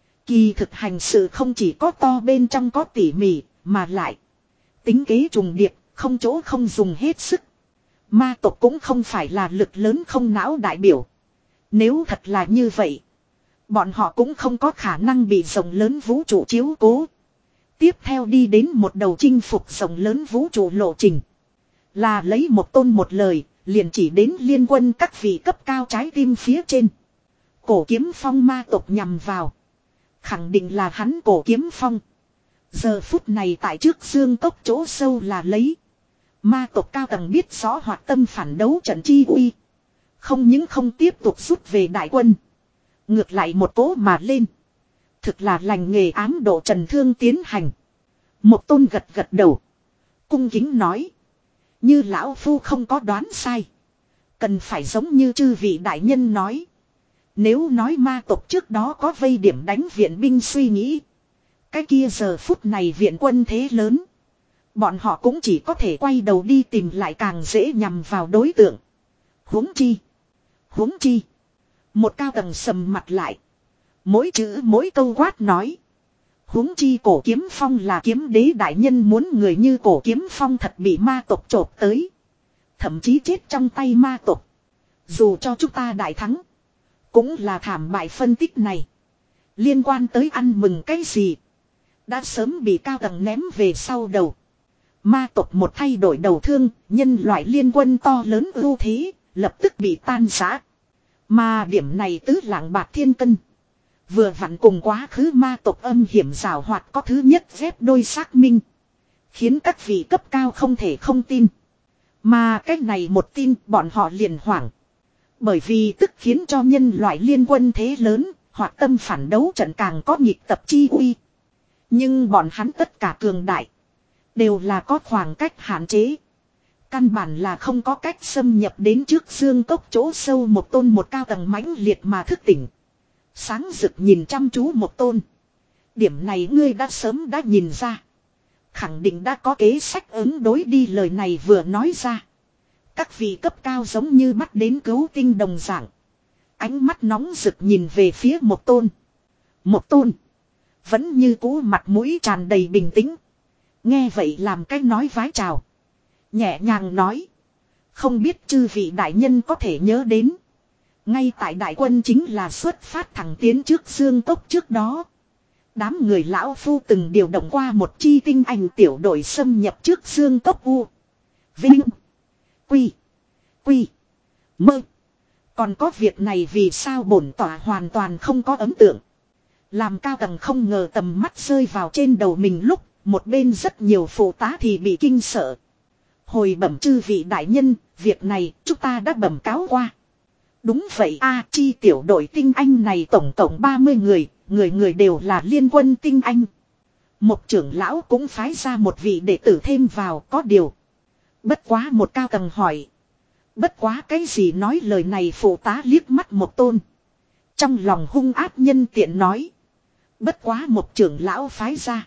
Speaker 1: Kỳ thực hành sự không chỉ có to bên trong có tỉ mỉ mà lại. Tính kế trùng điệp không chỗ không dùng hết sức. Ma tộc cũng không phải là lực lớn không não đại biểu. Nếu thật là như vậy. Bọn họ cũng không có khả năng bị rộng lớn vũ trụ chiếu cố. Tiếp theo đi đến một đầu chinh phục rộng lớn vũ trụ lộ trình. Là lấy một tôn một lời, liền chỉ đến liên quân các vị cấp cao trái tim phía trên. Cổ kiếm phong ma tộc nhằm vào. Khẳng định là hắn cổ kiếm phong. Giờ phút này tại trước dương cốc chỗ sâu là lấy. Ma tộc cao tầng biết rõ hoạt tâm phản đấu trận chi uy. Không những không tiếp tục rút về đại quân. Ngược lại một cố mà lên. Thực là lành nghề ám độ trần thương tiến hành. Một tôn gật gật đầu. Cung kính nói. Như lão phu không có đoán sai. Cần phải giống như chư vị đại nhân nói. Nếu nói ma tộc trước đó có vây điểm đánh viện binh suy nghĩ. Cái kia giờ phút này viện quân thế lớn. Bọn họ cũng chỉ có thể quay đầu đi tìm lại càng dễ nhằm vào đối tượng. Huống chi. Huống chi. Một cao tầng sầm mặt lại. Mỗi chữ mỗi câu quát nói. Huống chi cổ kiếm phong là kiếm đế đại nhân muốn người như cổ kiếm phong thật bị ma tộc chộp tới. Thậm chí chết trong tay ma tộc. Dù cho chúng ta đại thắng. Cũng là thảm bại phân tích này. Liên quan tới ăn mừng cái gì. Đã sớm bị cao tầng ném về sau đầu. Ma tộc một thay đổi đầu thương. Nhân loại liên quân to lớn ưu thế. Lập tức bị tan rã. Mà điểm này tứ lạng bạc thiên cân. Vừa vặn cùng quá khứ ma tộc âm hiểm rào hoạt có thứ nhất ghép đôi xác minh. Khiến các vị cấp cao không thể không tin. Mà cách này một tin bọn họ liền hoảng. Bởi vì tức khiến cho nhân loại liên quân thế lớn, hoạt tâm phản đấu trận càng có nhịp tập chi uy. Nhưng bọn hắn tất cả cường đại. Đều là có khoảng cách hạn chế. Căn bản là không có cách xâm nhập đến trước xương cốc chỗ sâu một tôn một cao tầng mãnh liệt mà thức tỉnh. Sáng rực nhìn chăm chú một tôn. Điểm này ngươi đã sớm đã nhìn ra. Khẳng định đã có kế sách ứng đối đi, lời này vừa nói ra. Các vị cấp cao giống như bắt đến cứu tinh đồng dạng. Ánh mắt nóng rực nhìn về phía một tôn. Một tôn. Vẫn như cũ mặt mũi tràn đầy bình tĩnh. Nghe vậy làm cách nói vái chào. Nhẹ nhàng nói. Không biết chư vị đại nhân có thể nhớ đến. Ngay tại đại quân chính là xuất phát thẳng tiến trước xương cốc trước đó. Đám người lão phu từng điều động qua một chi tinh anh tiểu đội xâm nhập trước xương cốc u. Vinh. Quy. Quy. Mơ. Còn có việc này vì sao bổn tỏa hoàn toàn không có ấn tượng. Làm cao tầng không ngờ tầm mắt rơi vào trên đầu mình lúc một bên rất nhiều phụ tá thì bị kinh sợ. Hồi bẩm chư vị đại nhân, việc này chúng ta đã bẩm cáo qua. Đúng vậy a, chi tiểu đội tinh anh này tổng cộng ba mươi người, người người đều là liên quân tinh anh. Một trưởng lão cũng phái ra một vị đệ tử thêm vào, có điều. Bất quá một cao tầng hỏi. Bất quá cái gì nói lời này, phụ tá liếc mắt một tôn. Trong lòng hung ác nhân tiện nói. Bất quá một trưởng lão phái ra.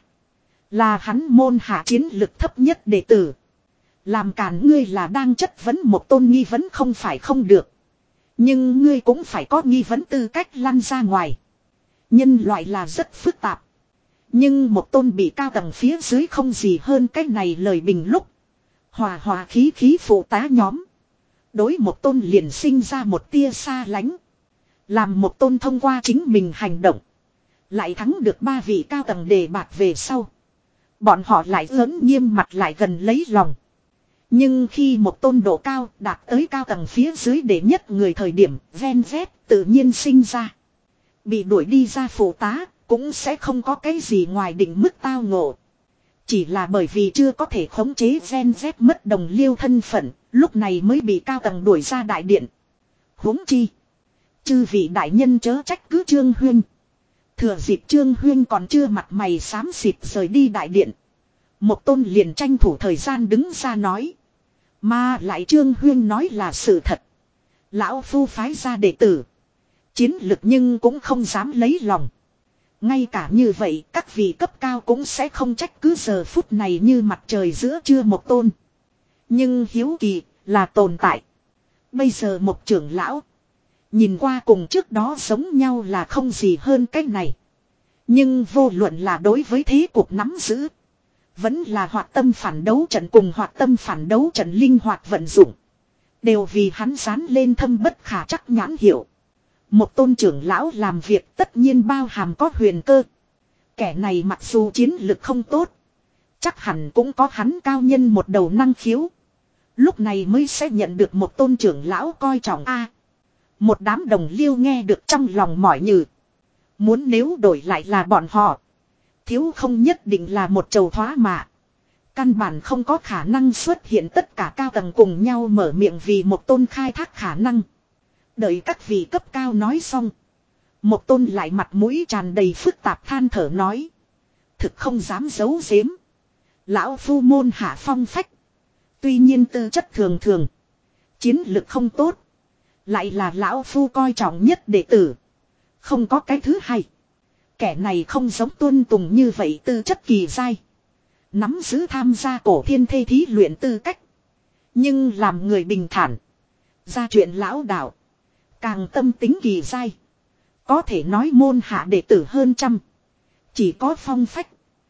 Speaker 1: Là hắn môn hạ chiến lực thấp nhất đệ tử. Làm cản ngươi là đang chất vấn một tôn nghi vấn không phải không được. Nhưng ngươi cũng phải có nghi vấn tư cách lăn ra ngoài. Nhân loại là rất phức tạp. Nhưng một tôn bị cao tầng phía dưới không gì hơn cái này lời bình lúc. Hòa hòa khí khí phụ tá nhóm. Đối một tôn liền sinh ra một tia xa lánh. Làm một tôn thông qua chính mình hành động. Lại thắng được ba vị cao tầng đề bạt về sau. Bọn họ lại lớn nghiêm mặt lại gần lấy lòng. Nhưng khi một tôn độ cao đạt tới cao tầng phía dưới để nhất người thời điểm ven vét tự nhiên sinh ra. Bị đuổi đi ra phụ tá cũng sẽ không có cái gì ngoài định mức tao ngộ. Chỉ là bởi vì chưa có thể khống chế ven vét mất đồng liêu thân phận, lúc này mới bị cao tầng đuổi ra đại điện. Huống chi. Chư vị đại nhân chớ trách cứ Trương Huyên. Thừa dịp Trương Huyên còn chưa mặt mày xám xịt rời đi đại điện. Một tôn liền tranh thủ thời gian đứng ra nói. Mà lại Trương Huyên nói là sự thật. Lão phu phái ra đệ tử. Chiến lực nhưng cũng không dám lấy lòng. Ngay cả như vậy các vị cấp cao cũng sẽ không trách cứ giờ phút này như mặt trời giữa trưa một tôn. Nhưng hiếu kỳ là tồn tại. Bây giờ một trưởng lão. Nhìn qua cùng trước đó giống nhau là không gì hơn cách này. Nhưng vô luận là đối với thế cục nắm giữ. Vẫn là hoạt tâm phản đấu trận cùng hoạt tâm phản đấu trận linh hoạt vận dụng. Đều vì hắn dán lên thâm bất khả chắc nhãn hiệu. Một tôn trưởng lão làm việc tất nhiên bao hàm có huyền cơ. Kẻ này mặc dù chiến lực không tốt. Chắc hẳn cũng có hắn cao nhân một đầu năng khiếu. Lúc này mới sẽ nhận được một tôn trưởng lão coi trọng a. Một đám đồng liêu nghe được trong lòng mỏi nhừ. Muốn nếu đổi lại là bọn họ. Thiếu không nhất định là một chầu thoá mạ. Căn bản không có khả năng xuất hiện tất cả cao tầng cùng nhau mở miệng vì một tôn khai thác khả năng. Đợi các vị cấp cao nói xong. Một tôn lại mặt mũi tràn đầy phức tạp than thở nói. Thực không dám giấu giếm. Lão phu môn hạ phong phách. Tuy nhiên tư chất thường thường. Chiến lực không tốt. Lại là lão phu coi trọng nhất đệ tử. Không có cái thứ hai. Kẻ này không giống Tuân Tùng như vậy tư chất kỳ dai. Nắm giữ tham gia cổ thiên thê thí luyện tư cách. Nhưng làm người bình thản. Ra chuyện lão đạo. Càng tâm tính kỳ dai. Có thể nói môn hạ đệ tử hơn trăm. Chỉ có phong phách.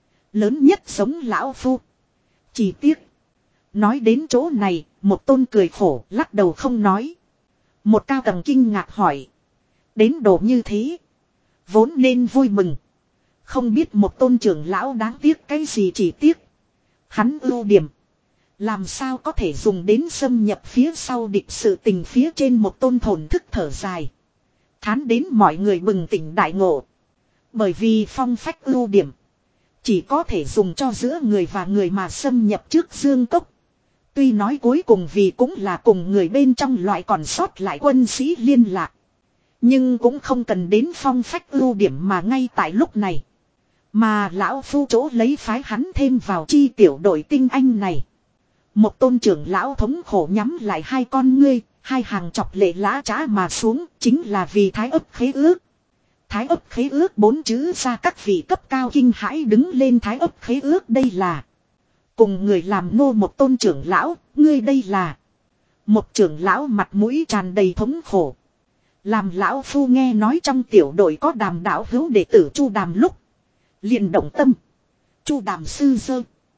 Speaker 1: Lớn nhất giống lão phu. Chỉ tiếc. Nói đến chỗ này, một tôn cười khổ lắc đầu không nói. Một cao tầng kinh ngạc hỏi. Đến độ như thế. Vốn nên vui mừng. Không biết một tôn trưởng lão đáng tiếc cái gì chỉ tiếc. Hắn ưu điểm. Làm sao có thể dùng đến xâm nhập phía sau địch sự tình phía trên một tôn thổn thức thở dài. Thán đến mọi người bừng tỉnh đại ngộ. Bởi vì phong phách ưu điểm. Chỉ có thể dùng cho giữa người và người mà xâm nhập trước dương cốc. Tuy nói cuối cùng vì cũng là cùng người bên trong loại còn sót lại quân sĩ liên lạc. Nhưng cũng không cần đến phong phách ưu điểm mà ngay tại lúc này. Mà lão phu chỗ lấy phái hắn thêm vào chi tiểu đội tinh anh này. Một tôn trưởng lão thống khổ nhắm lại hai con ngươi, hai hàng chọc lệ lã trá mà xuống, chính là vì thái ấp khế ước. Thái ấp khế ước bốn chữ ra các vị cấp cao kinh hãi đứng lên. Thái ấp khế ước đây là cùng người làm nô. Một tôn trưởng lão, ngươi đây là. Một trưởng lão mặt mũi tràn đầy thống khổ. Làm lão phu nghe nói trong tiểu đội có Đàm đạo hữu đệ tử Chu Đàm lúc liền động tâm. Chu Đàm sư dơ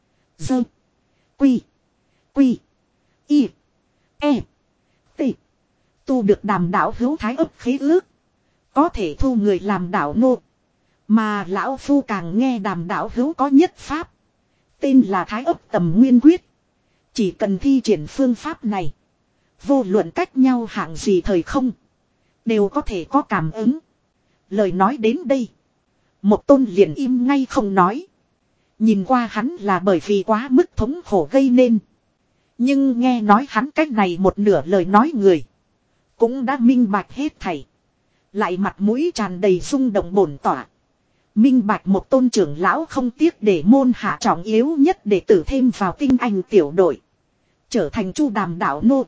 Speaker 1: dơ quy quy y e t tu được Đàm đạo hữu thái ấp khế ước, có thể thu người làm đạo nô. Mà lão phu càng nghe Đàm đạo hữu có nhất pháp, tên là thái ấp tầm nguyên quyết. Chỉ cần thi triển phương pháp này, vô luận cách nhau hạng gì thời không, đều có thể có cảm ứng. Lời nói đến đây, một tôn liền im ngay không nói. Nhìn qua hắn là bởi vì quá mức thống khổ gây nên. Nhưng nghe nói hắn cách này một nửa lời nói người, cũng đã minh bạch hết thảy. Lại mặt mũi tràn đầy rung động bổn tỏa. Minh bạch một tôn trưởng lão không tiếc để môn hạ trọng yếu nhất để tử thêm vào tinh anh tiểu đội, trở thành Chu Đàm đạo nô.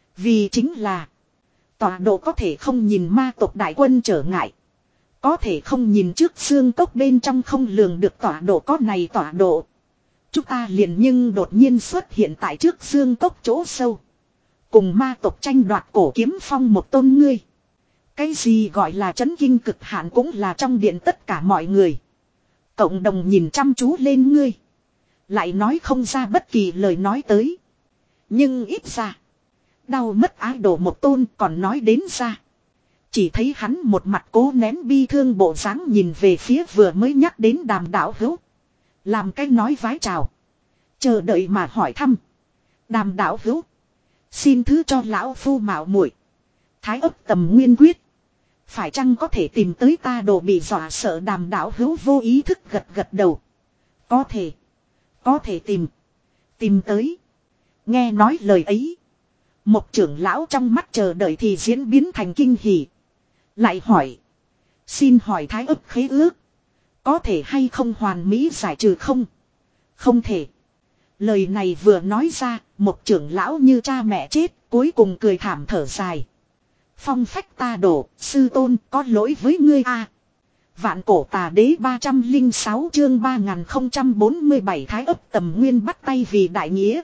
Speaker 1: Vì chính là tọa độ có thể không nhìn ma tộc đại quân trở ngại, có thể không nhìn trước xương cốc bên trong không lường được tọa độ. Có này tọa độ, chúng ta liền nhưng đột nhiên xuất hiện tại trước xương cốc chỗ sâu, cùng ma tộc tranh đoạt cổ kiếm phong. Một tôn ngươi, cái gì gọi là chấn kinh cực hạn cũng là trong điện tất cả mọi người cộng đồng nhìn chăm chú lên ngươi, lại nói không ra bất kỳ lời nói tới. Nhưng ít ra đau mất ái đồ một tôn còn nói đến ra. Chỉ thấy hắn một mặt cố nén bi thương bộ dáng nhìn về phía vừa mới nhắc đến Đàm đạo hữu, làm cái nói vái chào, chờ đợi mà hỏi thăm. Đàm đạo hữu, xin thứ cho lão phu mạo muội, thái ấp tầm nguyên quyết, phải chăng có thể tìm tới ta? Đồ bị dọa sợ Đàm đạo hữu vô ý thức gật gật đầu. Có thể, có thể tìm, tìm tới. Nghe nói lời ấy, một trưởng lão trong mắt chờ đợi thì diễn biến thành kinh hỉ. Lại hỏi, xin hỏi thái ấp khế ước, có thể hay không hoàn mỹ giải trừ? Không, không thể. Lời này vừa nói ra, một trưởng lão như cha mẹ chết, cuối cùng cười thảm thở dài. Phong phách ta đổ, sư tôn có lỗi với ngươi a. Vạn cổ tà đế ba trăm lẻ sáu chương ba nghìn không trăm bốn mươi bảy thái ấp tầm nguyên bắt tay vì đại nghĩa.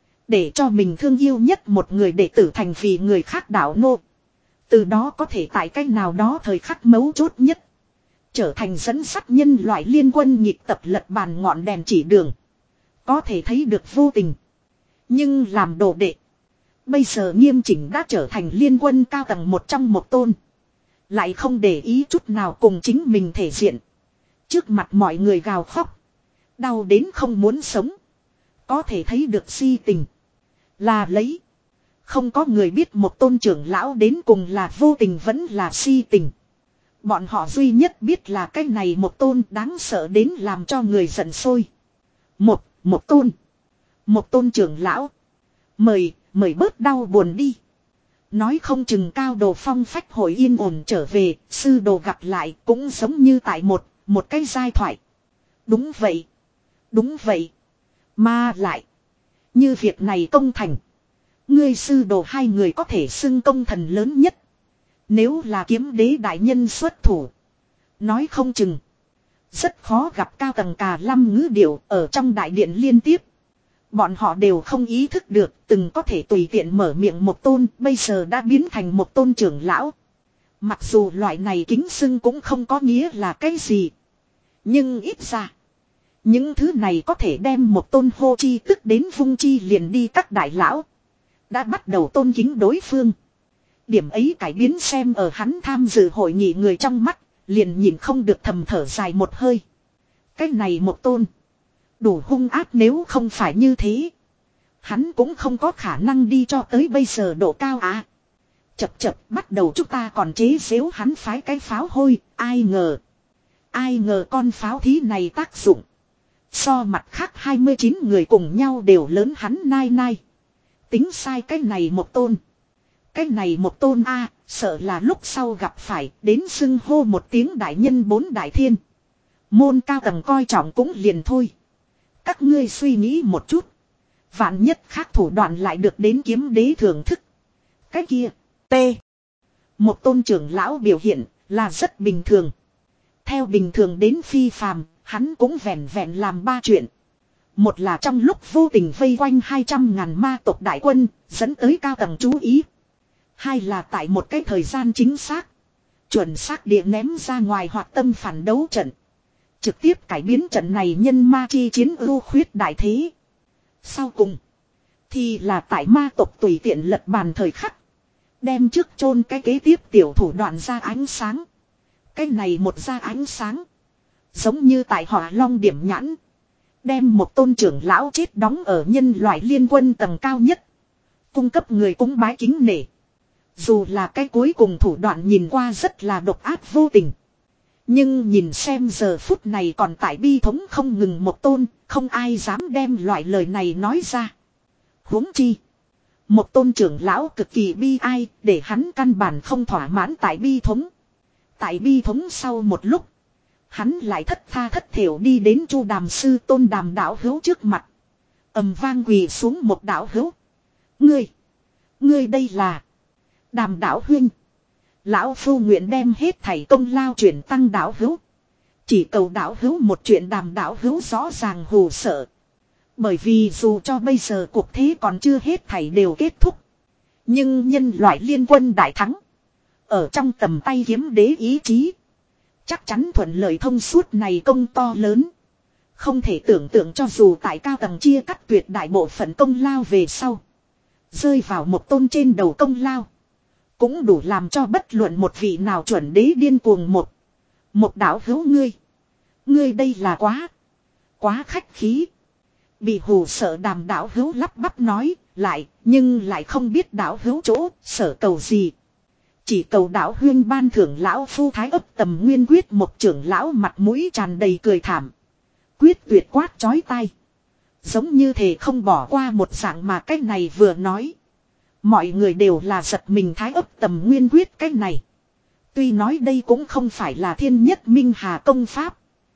Speaker 1: Để cho mình thương yêu nhất một người đệ tử thành vì người khác đạo nô. Từ đó có thể tại cách nào đó thời khắc mấu chốt nhất, trở thành dẫn sắt nhân loại liên quân nhịp tập lật bàn ngọn đèn chỉ đường. Có thể thấy được vô tình. Nhưng làm đồ đệ, bây giờ nghiêm chỉnh đã trở thành liên quân cao tầng một trong một tôn. Lại không để ý chút nào cùng chính mình thể diện. Trước mặt mọi người gào khóc, đau đến không muốn sống. Có thể thấy được si tình. Là lấy. Không có người biết một tôn trưởng lão đến cùng là vô tình vẫn là si tình. Bọn họ duy nhất biết là cái này một tôn đáng sợ đến làm cho người giận sôi. Một, một tôn. Một tôn trưởng lão. Mời, mời bớt đau buồn đi. Nói không chừng cao đồ phong phách hồi yên ổn trở về, sư đồ gặp lại cũng giống như tại một, một cái giai thoại. Đúng vậy. Đúng vậy. Mà lại, như việc này công thành, ngươi sư đồ hai người có thể xưng công thần lớn nhất. Nếu là kiếm đế đại nhân xuất thủ, nói không chừng rất khó gặp cao tầng cà lâm ngữ điệu ở trong đại điện liên tiếp. Bọn họ đều không ý thức được từng có thể tùy tiện mở miệng một tôn, bây giờ đã biến thành một tôn trưởng lão. Mặc dù loại này kính xưng cũng không có nghĩa là cái gì, nhưng ít ra những thứ này có thể đem một tôn hô chi tức đến vung chi liền đi. Các đại lão đã bắt đầu tôn kính đối phương. Điểm ấy cải biến xem ở hắn tham dự hội nghị người trong mắt, liền nhìn không được thầm thở dài một hơi. Cái này một tôn đủ hung ác, nếu không phải như thế, hắn cũng không có khả năng đi cho tới bây giờ độ cao à. Chập chập bắt đầu chúng ta còn chế giễu hắn phái cái pháo hôi, ai ngờ. Ai ngờ con pháo thí này tác dụng. So mặt khác hai mươi chín người cùng nhau đều lớn hắn nai nai. Tính sai cái này một tôn. Cái này một tôn a, sợ là lúc sau gặp phải đến xưng hô một tiếng đại nhân bốn đại thiên. Môn cao tầng coi trọng cũng liền thôi. Các ngươi suy nghĩ một chút. Vạn nhất khác thủ đoạn lại được đến kiếm đế thưởng thức. Cái kia. T. Một tôn trưởng lão biểu hiện là rất bình thường. Theo bình thường đến phi phàm, hắn cũng vẹn vẹn làm ba chuyện. Một là trong lúc vô tình vây quanh hai trăm ngàn ma tộc đại quân, dẫn tới cao tầng chú ý. Hai là tại một cái thời gian chính xác, chuẩn xác địa ném ra ngoài hoạt tâm phản đấu trận. Trực tiếp cải biến trận này nhân ma chi chiến ưu khuyết đại thế. Sau cùng, thì là tại ma tộc tùy tiện lật bàn thời khắc. Đem trước chôn cái kế tiếp tiểu thủ đoạn ra ánh sáng. Cái này một ra ánh sáng. Giống như tại Hỏa Long điểm nhãn. Đem một tôn trưởng lão chết đóng ở nhân loại liên quân tầng cao nhất. Cung cấp người cúng bái kính nể. Dù là cái cuối cùng thủ đoạn nhìn qua rất là độc ác vô tình. Nhưng nhìn xem giờ phút này còn tại bi thống không ngừng một tôn. Không ai dám đem loại lời này nói ra. Huống chi. Một tôn trưởng lão cực kỳ bi ai để hắn căn bản không thỏa mãn tại bi thống. Tại bi thống sau một lúc. Hắn lại thất tha thất thiểu đi đến Chu Đàm sư tôn Đàm đạo hữu trước mặt. Ầm vang quỳ xuống một đạo hữu. Ngươi. Ngươi đây là. Đàm đạo huynh. Lão phu nguyện đem hết thảy công lao chuyển tăng đạo hữu. Chỉ cầu đạo hữu một chuyện Đàm đạo hữu rõ ràng hù sợ. Bởi vì dù cho bây giờ cuộc thế còn chưa hết thảy đều kết thúc. Nhưng nhân loại liên quân đại thắng. Ở trong tầm tay kiếm đế ý chí. Chắc chắn thuận lợi thông suốt này công to lớn. Không thể tưởng tượng cho dù tại cao tầng chia cắt tuyệt đại bộ phận công lao về sau. Rơi vào một tôn trên đầu công lao. Cũng đủ làm cho bất luận một vị nào chuẩn đế điên cuồng một. Một đạo hữu ngươi. Ngươi đây là quá. Quá khách khí. Bị hù sợ Đàm đạo hữu lắp bắp nói lại. Nhưng lại không biết đạo hữu chỗ sở cầu gì. Chỉ cầu đạo huyên ban thưởng lão phu thái ấp tầm nguyên quyết một trưởng lão mặt mũi tràn đầy cười thảm. Quyết tuyệt quát chói tai. Giống như thể không bỏ qua một dạng mà cái này vừa nói. Mọi người đều là giật mình thái ấp tầm nguyên quyết cái này. Tuy nói đây cũng không phải là thiên nhất minh hà công pháp.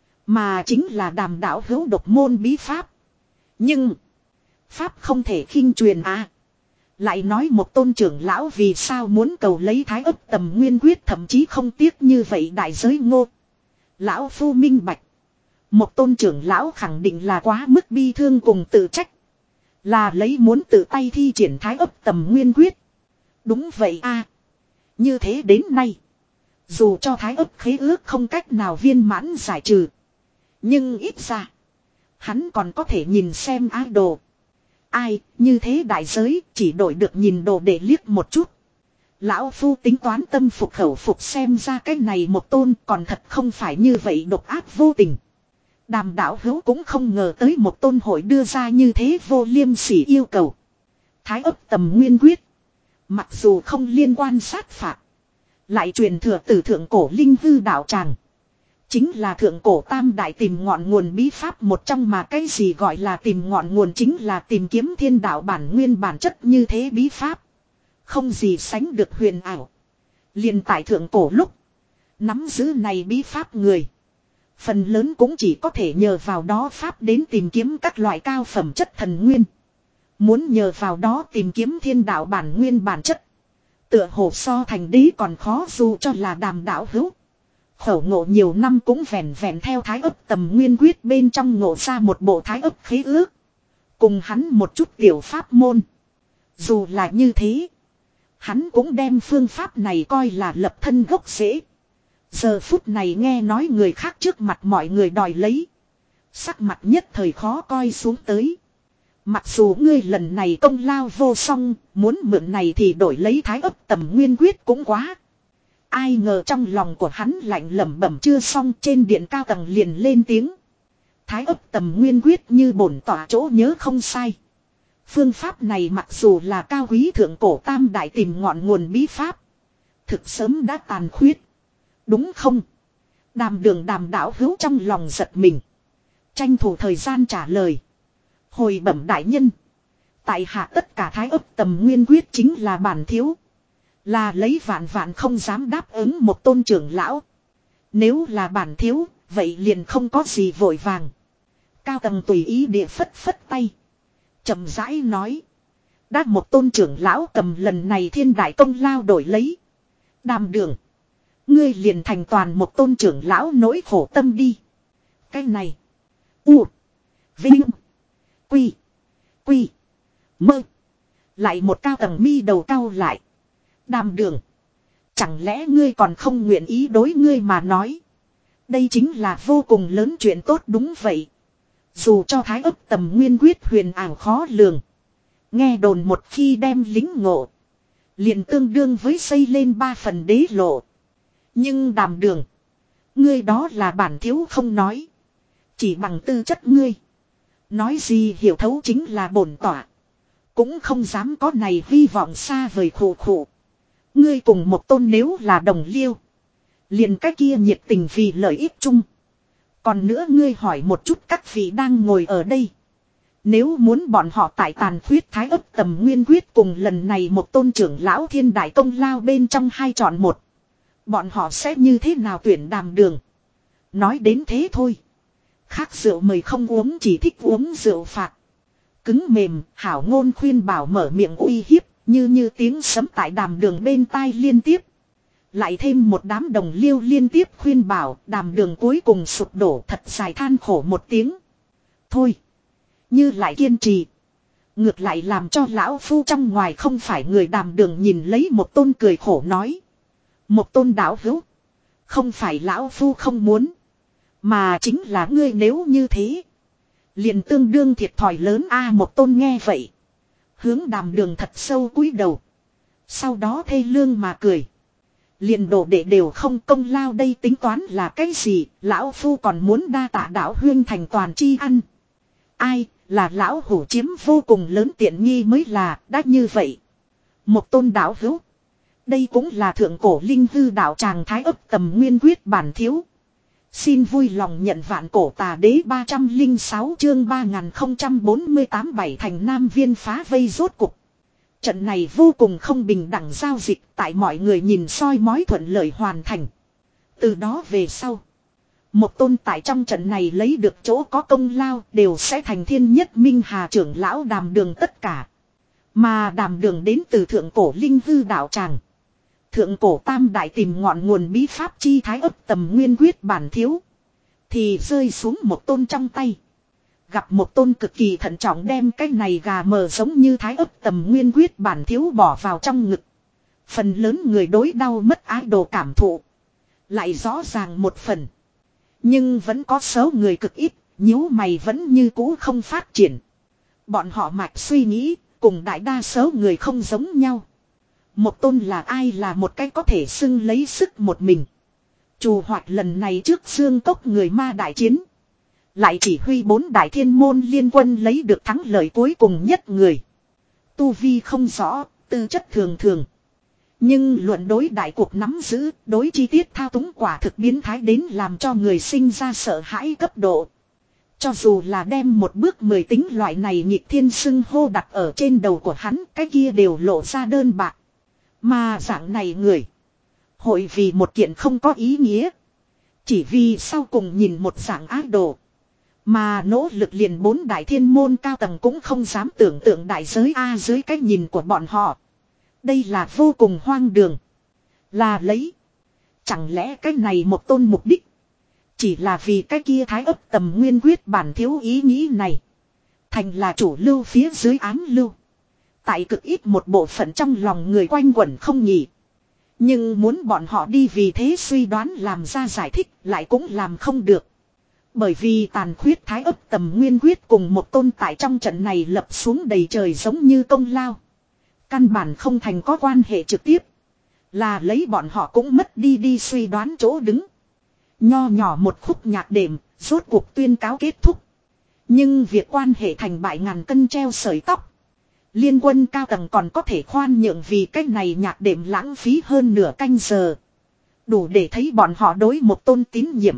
Speaker 1: Mà chính là Đàm đạo hữu độc môn bí pháp. Nhưng. Pháp không thể khinh truyền à. Lại nói một tôn trưởng lão vì sao muốn cầu lấy thái ấp tầm nguyên quyết thậm chí không tiếc như vậy đại giới ngô. Lão phu minh bạch. Một tôn trưởng lão khẳng định là quá mức bi thương cùng tự trách. Là lấy muốn tự tay thi triển thái ấp tầm nguyên quyết. Đúng vậy a à. Như thế đến nay. Dù cho thái ấp khế ước không cách nào viên mãn giải trừ. Nhưng ít ra. Hắn còn có thể nhìn xem idol. Ai, như thế đại giới, chỉ đổi được nhìn đồ để liếc một chút. Lão phu tính toán tâm phục khẩu phục xem ra cái này một tôn còn thật không phải như vậy độc ác vô tình. Đàm đạo hữu cũng không ngờ tới một tôn hội đưa ra như thế vô liêm sỉ yêu cầu. Thái ấp tầm nguyên quyết. Mặc dù không liên quan sát phạt. Lại truyền thừa từ thượng cổ linh hư đạo tràng. Chính là thượng cổ tam đại tìm ngọn nguồn bí pháp một trong mà cái gì gọi là tìm ngọn nguồn chính là tìm kiếm thiên đạo bản nguyên bản chất như thế bí pháp. Không gì sánh được huyền ảo. Liền tại thượng cổ lúc. Nắm giữ này bí pháp người. Phần lớn cũng chỉ có thể nhờ vào đó pháp đến tìm kiếm các loại cao phẩm chất thần nguyên. Muốn nhờ vào đó tìm kiếm thiên đạo bản nguyên bản chất. Tựa hồ so thành đế còn khó dù cho là Đàm đạo hữu. Khẩu ngộ nhiều năm cũng vẹn vẹn theo thái ấp tầm nguyên quyết bên trong ngộ ra một bộ thái ấp khế ước. Cùng hắn một chút tiểu pháp môn. Dù là như thế. Hắn cũng đem phương pháp này coi là lập thân gốc rễ. Giờ phút này nghe nói người khác trước mặt mọi người đòi lấy. Sắc mặt nhất thời khó coi xuống tới. Mặc dù ngươi lần này công lao vô song, muốn mượn này thì đổi lấy thái ấp tầm nguyên quyết cũng quá. Ai ngờ trong lòng của hắn lạnh lẩm bẩm chưa xong trên điện cao tầng liền lên tiếng. Thái ấp tầm nguyên quyết như bổn tỏa chỗ nhớ không sai. Phương pháp này mặc dù là cao quý thượng cổ tam đại tìm ngọn nguồn bí pháp. Thực sớm đã tàn khuyết. Đúng không? Đàm đường đàm đạo hữu trong lòng giật mình. Tranh thủ thời gian trả lời. Hồi bẩm đại nhân. Tại hạ tất cả thái ấp tầm nguyên quyết chính là bản thiếu. Là lấy vạn vạn không dám đáp ứng một tôn trưởng lão. Nếu là bản thiếu, vậy liền không có gì vội vàng. Cao tầng tùy ý địa phất phất tay. chậm rãi nói. Đã một tôn trưởng lão cầm lần này thiên đại công lao đổi lấy. Đàm Đường. Ngươi liền thành toàn một tôn trưởng lão nỗi khổ tâm đi. Cái này. U. Vinh. Quy. Quy. Mơ. Lại một cao tầng mi đầu cao lại. Đàm Đường. Chẳng lẽ ngươi còn không nguyện ý đối ngươi mà nói. Đây chính là vô cùng lớn chuyện tốt đúng vậy. Dù cho thái ấp tầm nguyên quyết huyền ảo khó lường. Nghe đồn một khi đem lính ngộ. Liền tương đương với xây lên ba phần đế lộ. Nhưng Đàm Đường. Ngươi đó là bản thiếu không nói. Chỉ bằng tư chất ngươi. Nói gì hiểu thấu chính là bổn tỏa. Cũng không dám có này hy vọng xa vời khổ khổ. Ngươi cùng một tôn nếu là đồng liêu. Liền cái kia nhiệt tình vì lợi ích chung. Còn nữa ngươi hỏi một chút các vị đang ngồi ở đây. Nếu muốn bọn họ tại tàn khuyết thái ấp tầm nguyên quyết cùng lần này một tôn trưởng lão thiên đại công lao bên trong hai chọn một. Bọn họ sẽ như thế nào tuyển Đàm Đường. Nói đến thế thôi. Khác rượu mời không uống chỉ thích uống rượu phạt. Cứng mềm, hảo ngôn khuyên bảo mở miệng uy hiếp, như như tiếng sấm tại Đàm Đường bên tai liên tiếp. Lại thêm một đám đồng liêu liên tiếp khuyên bảo, Đàm Đường cuối cùng sụp đổ thật dài than khổ một tiếng. Thôi, như lại kiên trì. Ngược lại làm cho lão phu trong ngoài không phải người. Đàm Đường nhìn lấy một tôn cười khổ nói. Một tôn đạo hữu. Không phải lão phu không muốn. Mà chính là ngươi nếu như thế. Liền tương đương thiệt thòi lớn a. Một tôn nghe vậy. Hướng Đàm Đường thật sâu cúi đầu. Sau đó thê lương mà cười. Liền đồ đệ đều không công lao đây tính toán là cái gì. Lão phu còn muốn đa tạ đạo huyên thành toàn chi ăn. Ai là lão hủ chiếm vô cùng lớn tiện nghi mới là đã như vậy. Một tôn đạo hữu. Đây cũng là thượng cổ linh hư đạo tràng thái ấp tầm nguyên quyết bản thiếu. Xin vui lòng nhận vạn cổ tà đế ba trăm lẻ sáu chương ba nghìn không trăm bốn mươi tám bảy thành Nam Viên phá vây rốt cục. Trận này vô cùng không bình đẳng giao dịch tại mọi người nhìn soi mói thuận lợi hoàn thành. Từ đó về sau. Một tôn tại trong trận này lấy được chỗ có công lao đều sẽ thành thiên nhất minh hà trưởng lão Đàm Đường tất cả. Mà Đàm Đường đến từ thượng cổ linh hư đạo tràng. Thượng cổ tam đại tìm ngọn nguồn bí pháp chi thái ấp tầm nguyên quyết bản thiếu. Thì rơi xuống một tôn trong tay. Gặp một tôn cực kỳ thận trọng đem cái này gà mờ giống như thái ấp tầm nguyên quyết bản thiếu bỏ vào trong ngực. Phần lớn người đối đau mất ái đồ cảm thụ. Lại rõ ràng một phần. Nhưng vẫn có số người cực ít, nhíu mày vẫn như cũ không phát triển. Bọn họ mạch suy nghĩ, cùng đại đa số người không giống nhau. Một tôn là ai là một cái có thể xưng lấy sức một mình. Trù hoạt lần này trước xương cốc người ma đại chiến. Lại chỉ huy bốn đại thiên môn liên quân lấy được thắng lợi cuối cùng nhất người. Tu vi không rõ, tư chất thường thường. Nhưng luận đối đại cuộc nắm giữ, đối chi tiết thao túng quả thực biến thái đến làm cho người sinh ra sợ hãi cấp độ. Cho dù là đem một bước mười tính loại này nhịp thiên xưng hô đặt ở trên đầu của hắn, cái kia đều lộ ra đơn bạc. Mà dạng này người, hội vì một kiện không có ý nghĩa. Chỉ vì sau cùng nhìn một dạng ác đồ. Mà nỗ lực liền bốn đại thiên môn cao tầng cũng không dám tưởng tượng đại giới A dưới cái nhìn của bọn họ. Đây là vô cùng hoang đường. Là lấy. Chẳng lẽ cái này một tôn mục đích. Chỉ là vì cái kia thái ấp tầm nguyên quyết bản thiếu ý nghĩ này. Thành là chủ lưu phía dưới ám lưu. Tại cực ít một bộ phận trong lòng người quanh quẩn không nhỉ. Nhưng muốn bọn họ đi vì thế suy đoán làm ra giải thích lại cũng làm không được. Bởi vì tàn khuyết thái ấp tầm nguyên quyết cùng một tôn tại trong trận này lập xuống đầy trời giống như công lao. Căn bản không thành có quan hệ trực tiếp. Là lấy bọn họ cũng mất đi đi suy đoán chỗ đứng. Nho nhỏ một khúc nhạc đệm, rốt cuộc tuyên cáo kết thúc. Nhưng việc quan hệ thành bại ngàn cân treo sợi tóc. Liên quân cao tầng còn có thể khoan nhượng vì cách này nhạc đệm lãng phí hơn nửa canh giờ. Đủ để thấy bọn họ đối một tôn tín nhiệm.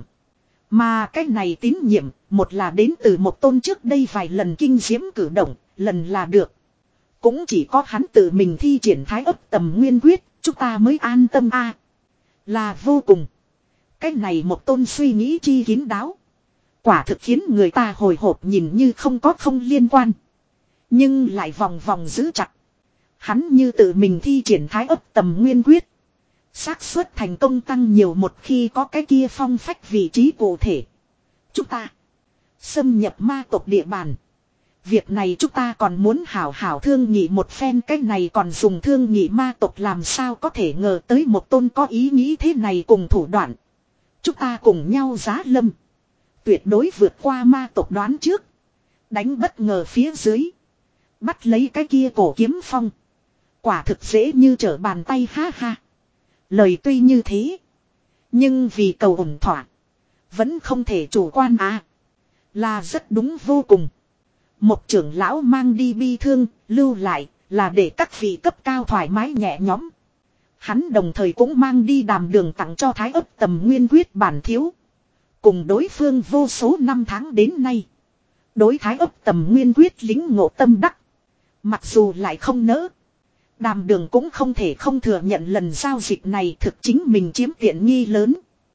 Speaker 1: Mà cách này tín nhiệm, một là đến từ một tôn trước đây vài lần kinh diễm cử động, lần là được. Cũng chỉ có hắn tự mình thi triển thái ấp tầm nguyên quyết, chúng ta mới an tâm a. Là vô cùng. Cái này một tôn suy nghĩ chi kín đáo. Quả thực khiến người ta hồi hộp nhìn như không có không liên quan. Nhưng lại vòng vòng giữ chặt. Hắn như tự mình thi triển thái ấp tầm nguyên quyết. xác suất thành công tăng nhiều một khi có cái kia phong phách vị trí cụ thể. Chúng ta xâm nhập ma tộc địa bàn. Việc này chúng ta còn muốn hảo hảo thương nghị một phen, cái này còn dùng thương nghị ma tộc làm sao có thể ngờ tới một tôn có ý nghĩ thế này cùng thủ đoạn. Chúng ta cùng nhau giá lâm. Tuyệt đối vượt qua ma tộc đoán trước. Đánh bất ngờ phía dưới. Bắt lấy cái kia cổ kiếm phong. Quả thực dễ như trở bàn tay ha ha. Lời tuy như thế. Nhưng vì cầu ổn thỏa. Vẫn không thể chủ quan à. Là rất đúng vô cùng. Một trưởng lão mang đi bi thương, lưu lại, là để các vị cấp cao thoải mái nhẹ nhõm. Hắn đồng thời cũng mang đi đàm đường tặng cho thái ấp tầm nguyên quyết bản thiếu. Cùng đối phương vô số năm tháng đến nay. Đối thái ấp tầm nguyên quyết lính ngộ tâm đắc. Mặc dù lại không nỡ. Đàm đường cũng không thể không thừa nhận lần giao dịch này thực chính mình chiếm tiện nghi lớn.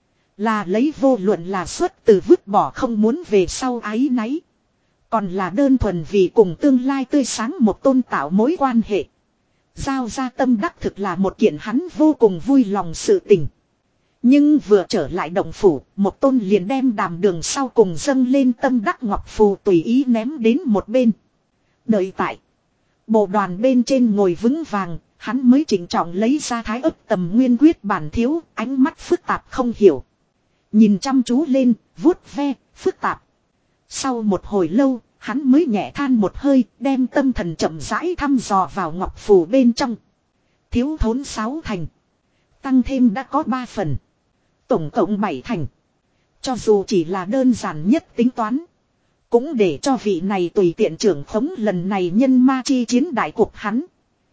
Speaker 1: Là lấy vô luận là xuất từ vứt bỏ không muốn về sau ái náy. Còn là đơn thuần vì cùng tương lai tươi sáng một tôn tạo mối quan hệ. Giao ra tâm đắc thực là một kiện hắn vô cùng vui lòng sự tình. Nhưng vừa trở lại động phủ, một tôn liền đem đàm đường sau cùng dâng lên tâm đắc ngọc phù tùy ý ném đến một bên. Đợi tại bộ đoàn bên trên ngồi vững vàng, hắn mới chỉnh trọng lấy ra thái ấp tầm nguyên quyết bản thiếu, ánh mắt phức tạp không hiểu. Nhìn chăm chú lên, vuốt ve, phức tạp. Sau một hồi lâu, hắn mới nhẹ than một hơi, đem tâm thần chậm rãi thăm dò vào ngọc phù bên trong. Thiếu thốn sáu thành. Tăng thêm đã có ba phần. Tổng cộng bảy thành. Cho dù chỉ là đơn giản nhất tính toán. Cũng để cho vị này tùy tiện trưởng khống lần này nhân ma chi chiến đại cuộc hắn.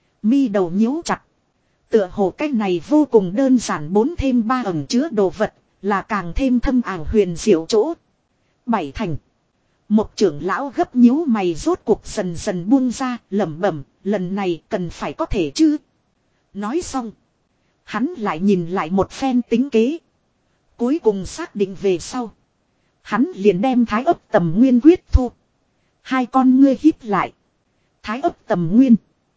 Speaker 1: Mi đầu nhíu chặt. Tựa hồ cách này vô cùng đơn giản, bốn thêm ba ẩn chứa đồ vật. Là càng thêm thâm ảo huyền diệu chỗ. Bảy thành. Một trưởng lão gấp nhíu mày rốt cuộc dần dần buông ra, lẩm bẩm, lần này cần phải có thể chứ. Nói xong. Hắn lại nhìn lại một phen tính kế. Cuối cùng xác định về sau. Hắn liền đem thái ấp tầm nguyên quyết thu. Hai con ngươi hít lại. Thái ấp tầm nguyên.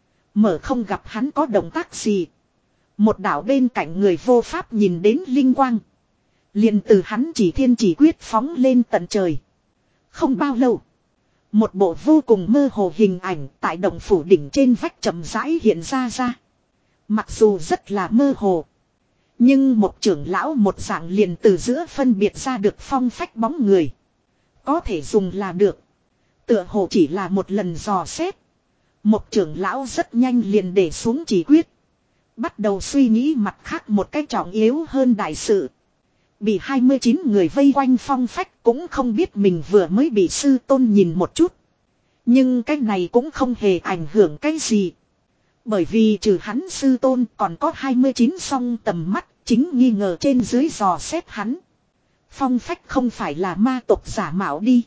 Speaker 1: Mở không gặp hắn có động tác gì. Một đảo bên cạnh người vô pháp nhìn đến linh quang. Liền từ hắn chỉ thiên chỉ quyết phóng lên tận trời. Không bao lâu. Một bộ vô cùng mơ hồ hình ảnh tại động phủ đỉnh trên vách chậm rãi hiện ra ra. Mặc dù rất là mơ hồ. Nhưng một trưởng lão một dạng liền từ giữa phân biệt ra được phong phách bóng người. Có thể dùng là được. Tựa hồ chỉ là một lần dò xét. Một trưởng lão rất nhanh liền để xuống chỉ quyết. Bắt đầu suy nghĩ mặt khác một cách trọng yếu hơn đại sự. Bị hai mươi chín người vây quanh phong phách cũng không biết mình vừa mới bị sư tôn nhìn một chút. Nhưng cái này cũng không hề ảnh hưởng cái gì. Bởi vì trừ hắn sư tôn còn có hai mươi chín song tầm mắt chính nghi ngờ trên dưới dò xét hắn. Phong phách không phải là ma tộc giả mạo đi.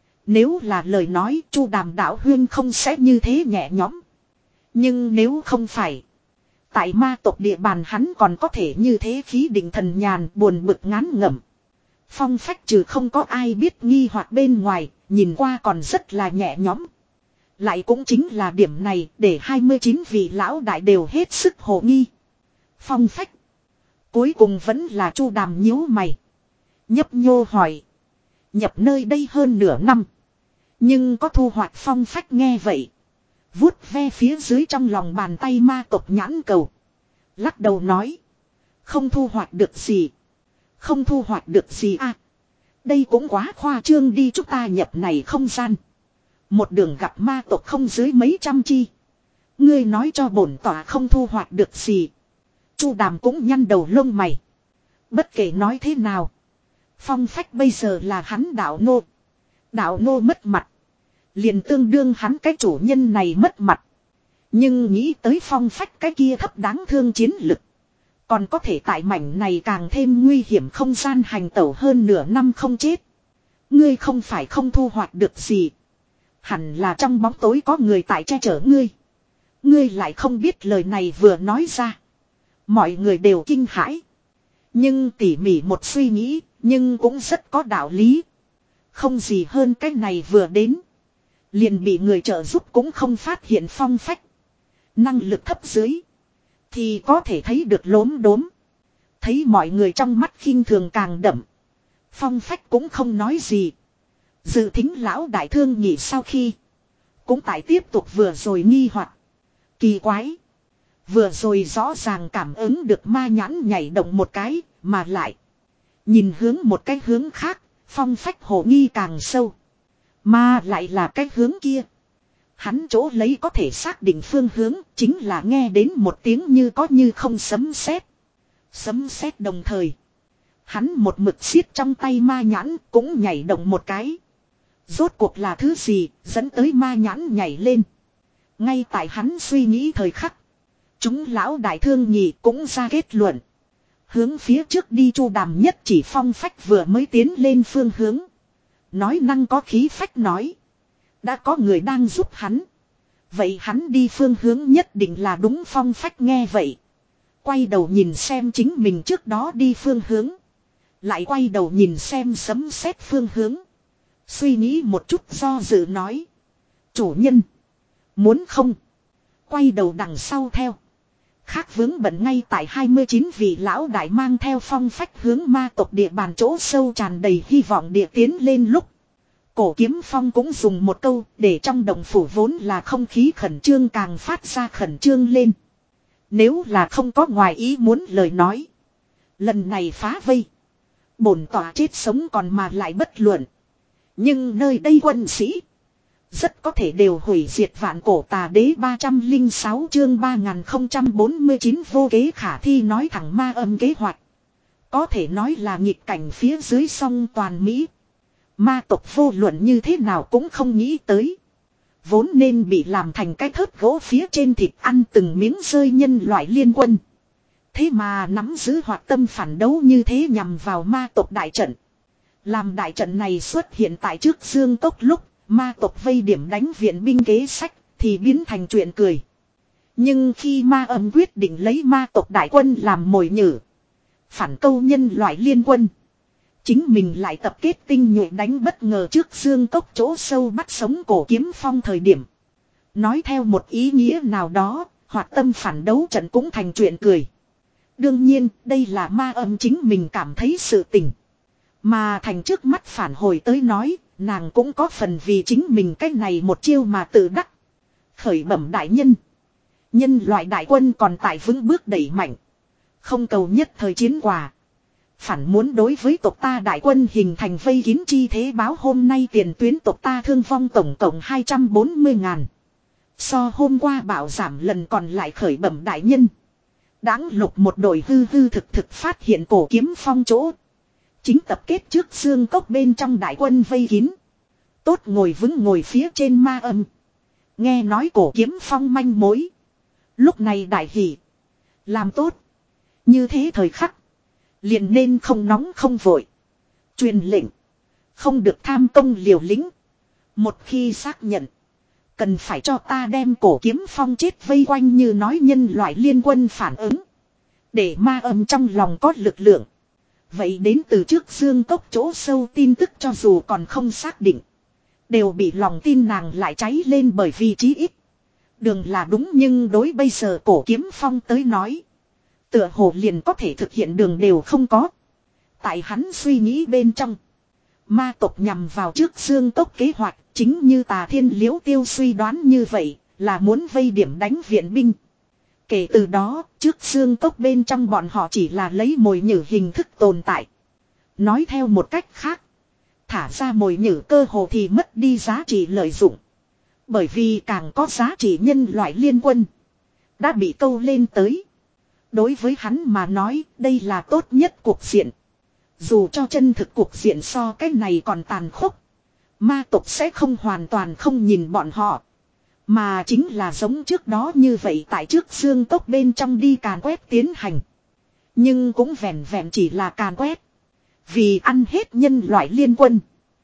Speaker 1: Nếu là lời nói Chu Đàm đạo huyên không sẽ như thế nhẹ nhõm. Nhưng nếu không phải. Tại ma tộc địa bàn hắn còn có thể như thế khí định thần nhàn buồn bực ngán ngẩm. Phong phách trừ không có ai biết nghi hoặc bên ngoài, nhìn qua còn rất là nhẹ nhõm. Lại cũng chính là điểm này để hai mươi chín vị lão đại đều hết sức hồ nghi. Phong phách. Cuối cùng vẫn là Chu Đàm nhíu mày. Nhấp nhô hỏi. Nhập nơi đây hơn nửa năm. Nhưng có thu hoạch phong phách nghe vậy. Vuốt ve phía dưới trong lòng bàn tay ma tộc nhãn cầu. Lắc đầu nói. Không thu hoạch được gì. Không thu hoạch được gì à. Đây cũng quá khoa trương đi, chúng ta nhập này không gian. Một đường gặp ma tộc không dưới mấy trăm chi. Ngươi nói cho bổn tỏa không thu hoạch được gì. Chu Đàm cũng nhăn đầu lông mày. Bất kể nói thế nào. Phong phách bây giờ là hắn đạo nô. Đạo nô mất mặt. Liền tương đương hắn cái chủ nhân này mất mặt. Nhưng nghĩ tới phong phách cái kia thấp đáng thương chiến lực. Còn có thể tại mảnh này càng thêm nguy hiểm không gian hành tẩu hơn nửa năm không chết. Ngươi không phải không thu hoạch được gì. Hẳn là trong bóng tối có người tại che chở ngươi. Ngươi lại không biết lời này vừa nói ra. Mọi người đều kinh hãi. Nhưng tỉ mỉ một suy nghĩ, nhưng cũng rất có đạo lý. Không gì hơn cái này vừa đến. Liền bị người trợ giúp cũng không phát hiện phong phách. Năng lực thấp dưới. Thì có thể thấy được lốm đốm. Thấy mọi người trong mắt khinh thường càng đậm. Phong phách cũng không nói gì. Dự thính lão đại thương nhị sau khi. Cũng tại tiếp tục vừa rồi nghi hoặc. Kỳ quái. Vừa rồi rõ ràng cảm ứng được ma nhãn nhảy động một cái. Mà lại. Nhìn hướng một cái hướng khác. Phong phách hồ nghi càng sâu. Mà lại là cái hướng kia. Hắn chỗ lấy có thể xác định phương hướng. Chính là nghe đến một tiếng như có như không sấm sét. Sấm sét đồng thời. Hắn một mực xiết trong tay ma nhãn cũng nhảy động một cái. Rốt cuộc là thứ gì dẫn tới ma nhãn nhảy lên. Ngay tại hắn suy nghĩ thời khắc. Chúng lão đại thương nhị cũng ra kết luận. Hướng phía trước đi Chu Đàm nhất chỉ phong phách vừa mới tiến lên phương hướng. Nói năng có khí phách nói. Đã có người đang giúp hắn. Vậy hắn đi phương hướng nhất định là đúng. Phong phách nghe vậy. Quay đầu nhìn xem chính mình trước đó đi phương hướng. Lại quay đầu nhìn xem sấm sét phương hướng. Suy nghĩ một chút do dự nói. Chủ nhân. Muốn không. Quay đầu đằng sau theo. Khác vướng bận ngay tại hai mươi chín vị lão đại mang theo phong phách hướng ma tộc địa bàn chỗ sâu tràn đầy hy vọng địa tiến lên lúc. Cổ kiếm phong cũng dùng một câu để trong động phủ vốn là không khí khẩn trương càng phát ra khẩn trương lên. Nếu là không có ngoài ý muốn lời nói. Lần này phá vây. Bổn tỏa chết sống còn mà lại bất luận. Nhưng nơi đây quân sĩ. Rất có thể đều hủy diệt vạn cổ tà đế ba trăm lẻ sáu chương ba nghìn không trăm bốn mươi chín vô kế khả thi nói thẳng ma âm kế hoạch. Có thể nói là nghịch cảnh phía dưới sông toàn Mỹ. Ma tộc vô luận như thế nào cũng không nghĩ tới. Vốn nên bị làm thành cái thớt gỗ phía trên thịt ăn từng miếng rơi nhân loại liên quân. Thế mà nắm giữ hoạt tâm phản đấu như thế nhằm vào ma tộc đại trận. Làm đại trận này xuất hiện tại trước Dương Cốc lúc ma tộc vây điểm đánh viện binh kế sách thì biến thành chuyện cười. Nhưng khi ma âm quyết định lấy ma tộc đại quân làm mồi nhử. Phản câu nhân loại liên quân. Chính mình lại tập kết tinh nhuệ đánh bất ngờ trước Dương Cốc chỗ sâu bắt sống cổ kiếm phong thời điểm. Nói theo một ý nghĩa nào đó, hoạt tâm phản đấu trận cũng thành chuyện cười. Đương nhiên, đây là ma âm chính mình cảm thấy sự tình. Mà thành trước mắt phản hồi tới nói, nàng cũng có phần vì chính mình cách này một chiêu mà tự đắc. Khởi bẩm đại nhân. Nhân loại đại quân còn tại vững bước đẩy mạnh. Không cầu nhất thời chiến quả. Phản muốn đối với tộc ta đại quân hình thành vây kín chi thế báo hôm nay tiền tuyến tộc ta thương vong tổng cộng hai trăm bốn mươi ngàn. So hôm qua bảo giảm lần còn lại khởi bẩm đại nhân. Đáng lục một đội hư hư thực thực phát hiện cổ kiếm phong chỗ. Chính tập kết trước Dương Cốc bên trong đại quân vây kín. Tốt ngồi vững ngồi phía trên ma âm. Nghe nói cổ kiếm phong manh mối. Lúc này đại hỷ. Làm tốt. Như thế thời khắc. Liền nên không nóng không vội. Truyền lệnh. Không được tham công liều lĩnh. Một khi xác nhận. Cần phải cho ta đem cổ kiếm phong chết vây quanh như nói nhân loại liên quân phản ứng. Để ma âm trong lòng có lực lượng. Vậy đến từ trước Dương Cốc chỗ sâu tin tức cho dù còn không xác định. Đều bị lòng tin nàng lại cháy lên bởi vì chí ít. Đường là đúng nhưng đối bây giờ cổ kiếm phong tới nói. Tựa hồ liền có thể thực hiện đường đều không có. Tại hắn suy nghĩ bên trong. Ma tộc nhằm vào trước Dương Cốc kế hoạch chính như Tà Thiên Liễu Tiêu suy đoán như vậy là muốn vây điểm đánh viện binh. Kể từ đó trước Dương Cốc bên trong bọn họ chỉ là lấy mồi nhử hình thức tồn tại. Nói theo một cách khác. Thả ra mồi nhử cơ hồ thì mất đi giá trị lợi dụng. Bởi vì càng có giá trị nhân loại liên quân. Đã bị câu lên tới. Đối với hắn mà nói đây là tốt nhất cuộc diện. Dù cho chân thực cuộc diện so cái này còn tàn khốc. Ma tộc sẽ không hoàn toàn không nhìn bọn họ. Mà chính là giống trước đó như vậy tại trước Dương Cốc bên trong đi càn quét tiến hành. Nhưng cũng vẹn vẹn chỉ là càn quét. Vì ăn hết nhân loại liên quân.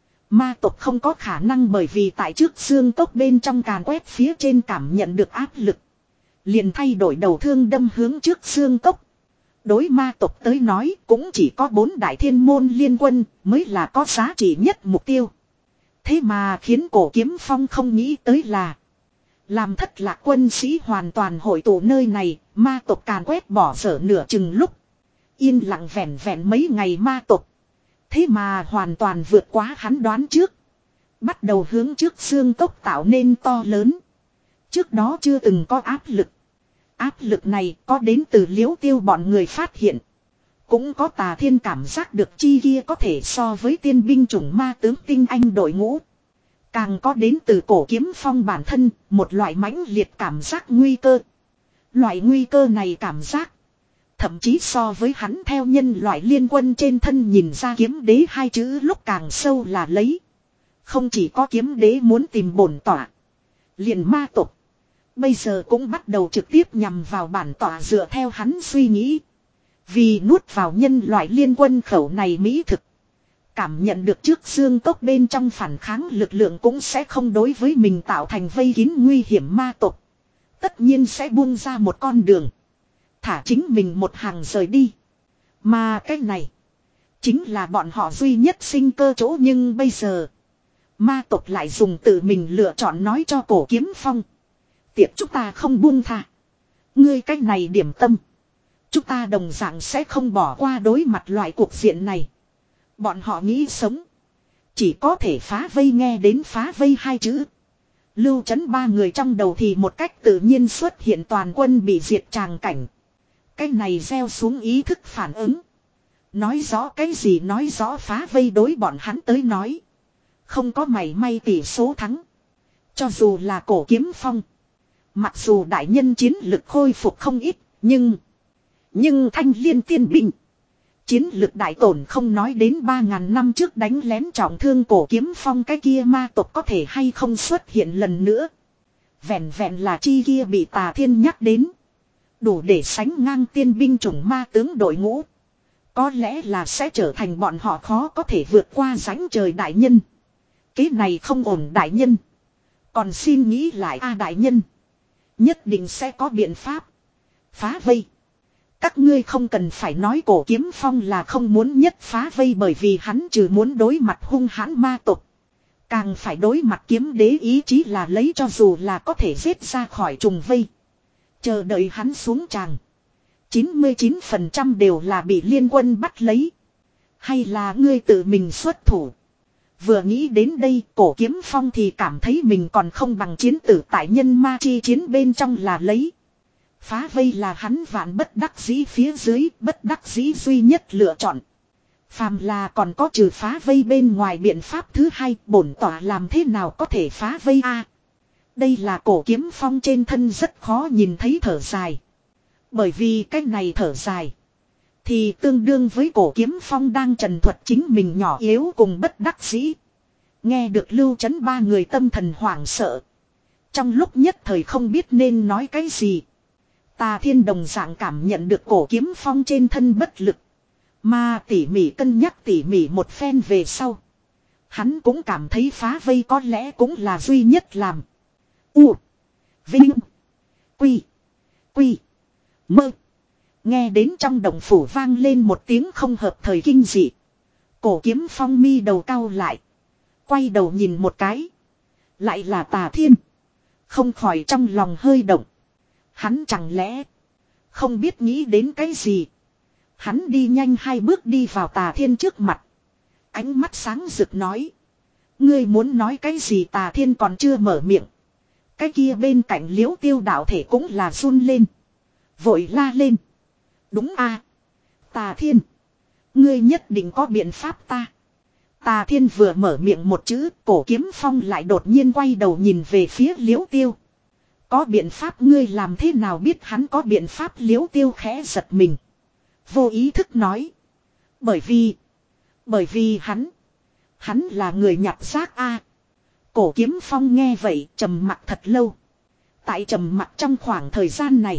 Speaker 1: Ma tộc không có khả năng bởi vì tại trước Dương Cốc bên trong càn quét phía trên cảm nhận được áp lực. Liền thay đổi đầu thương đâm hướng trước Dương Cốc. Đối ma tộc tới nói cũng chỉ có bốn đại thiên môn liên quân mới là có giá trị nhất mục tiêu. Thế mà khiến Cổ Kiếm Phong không nghĩ tới là. Làm thất lạc quân sĩ hoàn toàn hội tụ nơi này, ma tộc càn quét bỏ dở nửa chừng lúc. Yên lặng vẹn vẹn mấy ngày ma tộc. Thế mà hoàn toàn vượt quá hắn đoán trước. Bắt đầu hướng trước xương cốc tạo nên to lớn. Trước đó chưa từng có áp lực. Áp lực này có đến từ Liễu Tiêu bọn người phát hiện. Cũng có Tà Thiên cảm giác được chi kia có thể so với tiên binh chủng ma tướng tinh anh đội ngũ. Càng có đến từ Cổ Kiếm Phong bản thân, một loại mãnh liệt cảm giác nguy cơ. Loại nguy cơ này cảm giác. Thậm chí so với hắn theo nhân loại liên quân trên thân nhìn ra kiếm đế hai chữ lúc càng sâu là lấy. Không chỉ có kiếm đế muốn tìm bổn tỏa. Liền ma tộc. Bây giờ cũng bắt đầu trực tiếp nhằm vào bản tỏa dựa theo hắn suy nghĩ. Vì nuốt vào nhân loại liên quân khẩu này mỹ thực. Cảm nhận được trước xương cốc bên trong phản kháng lực lượng cũng sẽ không đối với mình tạo thành vây kín nguy hiểm ma tộc. Tất nhiên sẽ buông ra một con đường. Thả chính mình một hàng rời đi. Mà cái này. Chính là bọn họ duy nhất sinh cơ chỗ nhưng bây giờ. Ma tộc lại dùng tự mình lựa chọn nói cho Cổ Kiếm Phong. Tiệc chúng ta không buông tha. Ngươi cách này điểm tâm. Chúng ta đồng dạng sẽ không bỏ qua đối mặt loại cuộc diện này. Bọn họ nghĩ sống. Chỉ có thể phá vây nghe đến phá vây hai chữ. Lưu Chấn ba người trong đầu thì một cách tự nhiên xuất hiện toàn quân bị diệt tràng cảnh. Cái này gieo xuống ý thức phản ứng. Nói rõ cái gì nói rõ phá vây đối bọn hắn tới nói. Không có mảy may tỷ số thắng. Cho dù là Cổ Kiếm Phong. Mặc dù đại nhân chiến lực khôi phục không ít. Nhưng. Nhưng Thanh Liên tiên binh. Chiến lực đại tổn không nói đến ba ngàn năm trước đánh lén trọng thương Cổ Kiếm Phong cái kia ma tộc có thể hay không xuất hiện lần nữa. Vẹn vẹn là chi kia bị Tà Thiên nhắc đến. Đủ để sánh ngang tiên binh chủng ma tướng đội ngũ. Có lẽ là sẽ trở thành bọn họ khó có thể vượt qua rãnh trời đại nhân. Cái này không ổn đại nhân. Còn xin nghĩ lại a đại nhân. Nhất định sẽ có biện pháp. Phá vây. Các ngươi không cần phải nói Cổ Kiếm Phong là không muốn nhất phá vây bởi vì hắn trừ muốn đối mặt hung hãn ma tộc. Càng phải đối mặt kiếm đế ý chí là lấy cho dù là có thể giết ra khỏi trùng vây. Chờ đợi hắn xuống tràng. chín mươi chín phần trăm đều là bị liên quân bắt lấy. Hay là ngươi tự mình xuất thủ. Vừa nghĩ đến đây Cổ Kiếm Phong thì cảm thấy mình còn không bằng chiến tử tại nhân ma chi chiến bên trong là lấy. Phá vây là hắn vạn bất đắc dĩ phía dưới bất đắc dĩ duy nhất lựa chọn. Phàm là còn có trừ phá vây bên ngoài biện pháp thứ hai bổn tỏa làm thế nào có thể phá vây a à, đây là Cổ Kiếm Phong trên thân rất khó nhìn thấy thở dài. Bởi vì cái này thở dài. Thì tương đương với Cổ Kiếm Phong đang trần thuật chính mình nhỏ yếu cùng bất đắc dĩ. Nghe được Lưu Chấn ba người tâm thần hoảng sợ. Trong lúc nhất thời không biết nên nói cái gì. Tà Thiên đồng dạng cảm nhận được Cổ Kiếm Phong trên thân bất lực. Mà tỉ mỉ cân nhắc tỉ mỉ một phen về sau. Hắn cũng cảm thấy phá vây có lẽ cũng là duy nhất làm. U. Vinh. Quy. Quy. Mơ. Nghe đến trong đồng phủ vang lên một tiếng không hợp thời kinh dị. Cổ Kiếm Phong mi đầu cau lại. Quay đầu nhìn một cái. Lại là Tà Thiên. Không khỏi trong lòng hơi động. Hắn chẳng lẽ không biết nghĩ đến cái gì. Hắn đi nhanh hai bước đi vào Tà Thiên trước mặt. Ánh mắt sáng rực nói. Ngươi muốn nói cái gì Tà Thiên còn chưa mở miệng. Cái kia bên cạnh Liễu Tiêu đạo thể cũng là run lên. Vội la lên. Đúng a, Tà Thiên. Ngươi nhất định có biện pháp ta. Tà Thiên vừa mở miệng một chữ. Cổ Kiếm Phong lại đột nhiên quay đầu nhìn về phía Liễu Tiêu. Có biện pháp ngươi làm thế nào biết hắn có biện pháp Liễu Tiêu khẽ giật mình. Vô ý thức nói. Bởi vì. Bởi vì hắn. Hắn là người nhặt xác a. Cổ Kiếm Phong nghe vậy trầm mặc thật lâu. Tại trầm mặc trong khoảng thời gian này.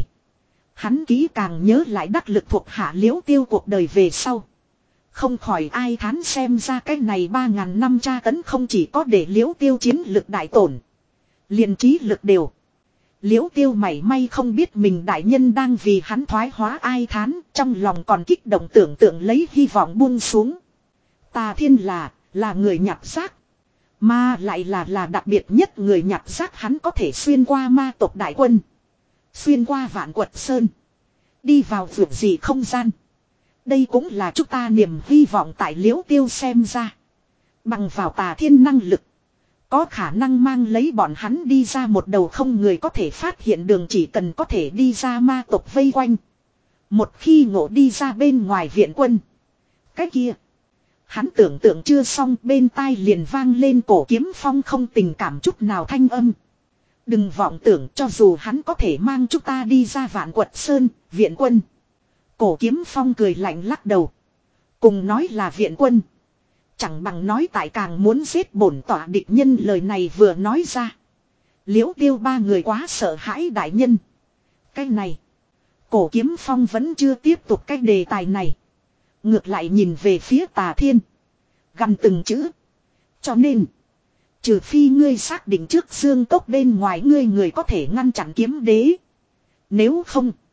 Speaker 1: Hắn kỹ càng nhớ lại đắc lực thuộc hạ Liễu Tiêu cuộc đời về sau. Không khỏi ai thán xem ra cái này ba ngàn năm tra tấn không chỉ có để Liễu Tiêu chiến lực đại tổn. Liền trí lực đều. Liễu Tiêu mảy may không biết mình đại nhân đang vì hắn thoái hóa ai thán. Trong lòng còn kích động tưởng tượng lấy hy vọng buông xuống. Tà Thiên là, là người nhặt xác. Mà lại là là đặc biệt nhất người nhặt rác, hắn có thể xuyên qua ma tộc đại quân. Xuyên qua vạn quật sơn. Đi vào vượt gì không gian. Đây cũng là chúng ta niềm hy vọng tại Liễu Tiêu xem ra. Bằng vào tà thiên năng lực. Có khả năng mang lấy bọn hắn đi ra một đầu không người có thể phát hiện đường, chỉ cần có thể đi ra ma tộc vây quanh. Một khi ngộ đi ra bên ngoài viện quân. Cái kia. Hắn tưởng tượng chưa xong, bên tai liền vang lên Cổ Kiếm Phong không tình cảm chút nào thanh âm. Đừng vọng tưởng, cho dù hắn có thể mang chúng ta đi ra vạn quật sơn, viện quân. Cổ Kiếm Phong cười lạnh lắc đầu. Cùng nói là viện quân. Chẳng bằng nói tại càng muốn giết bổn tọa địch nhân, lời này vừa nói ra. Liễu Tiêu ba người quá sợ hãi đại nhân. Cái này. Cổ Kiếm Phong vẫn chưa tiếp tục cái đề tài này. Ngược lại nhìn về phía Tà Thiên. Gằn từng chữ. Cho nên. Trừ phi ngươi xác định trước dương cốc bên ngoài ngươi người có thể ngăn chặn kiếm đế. Nếu không.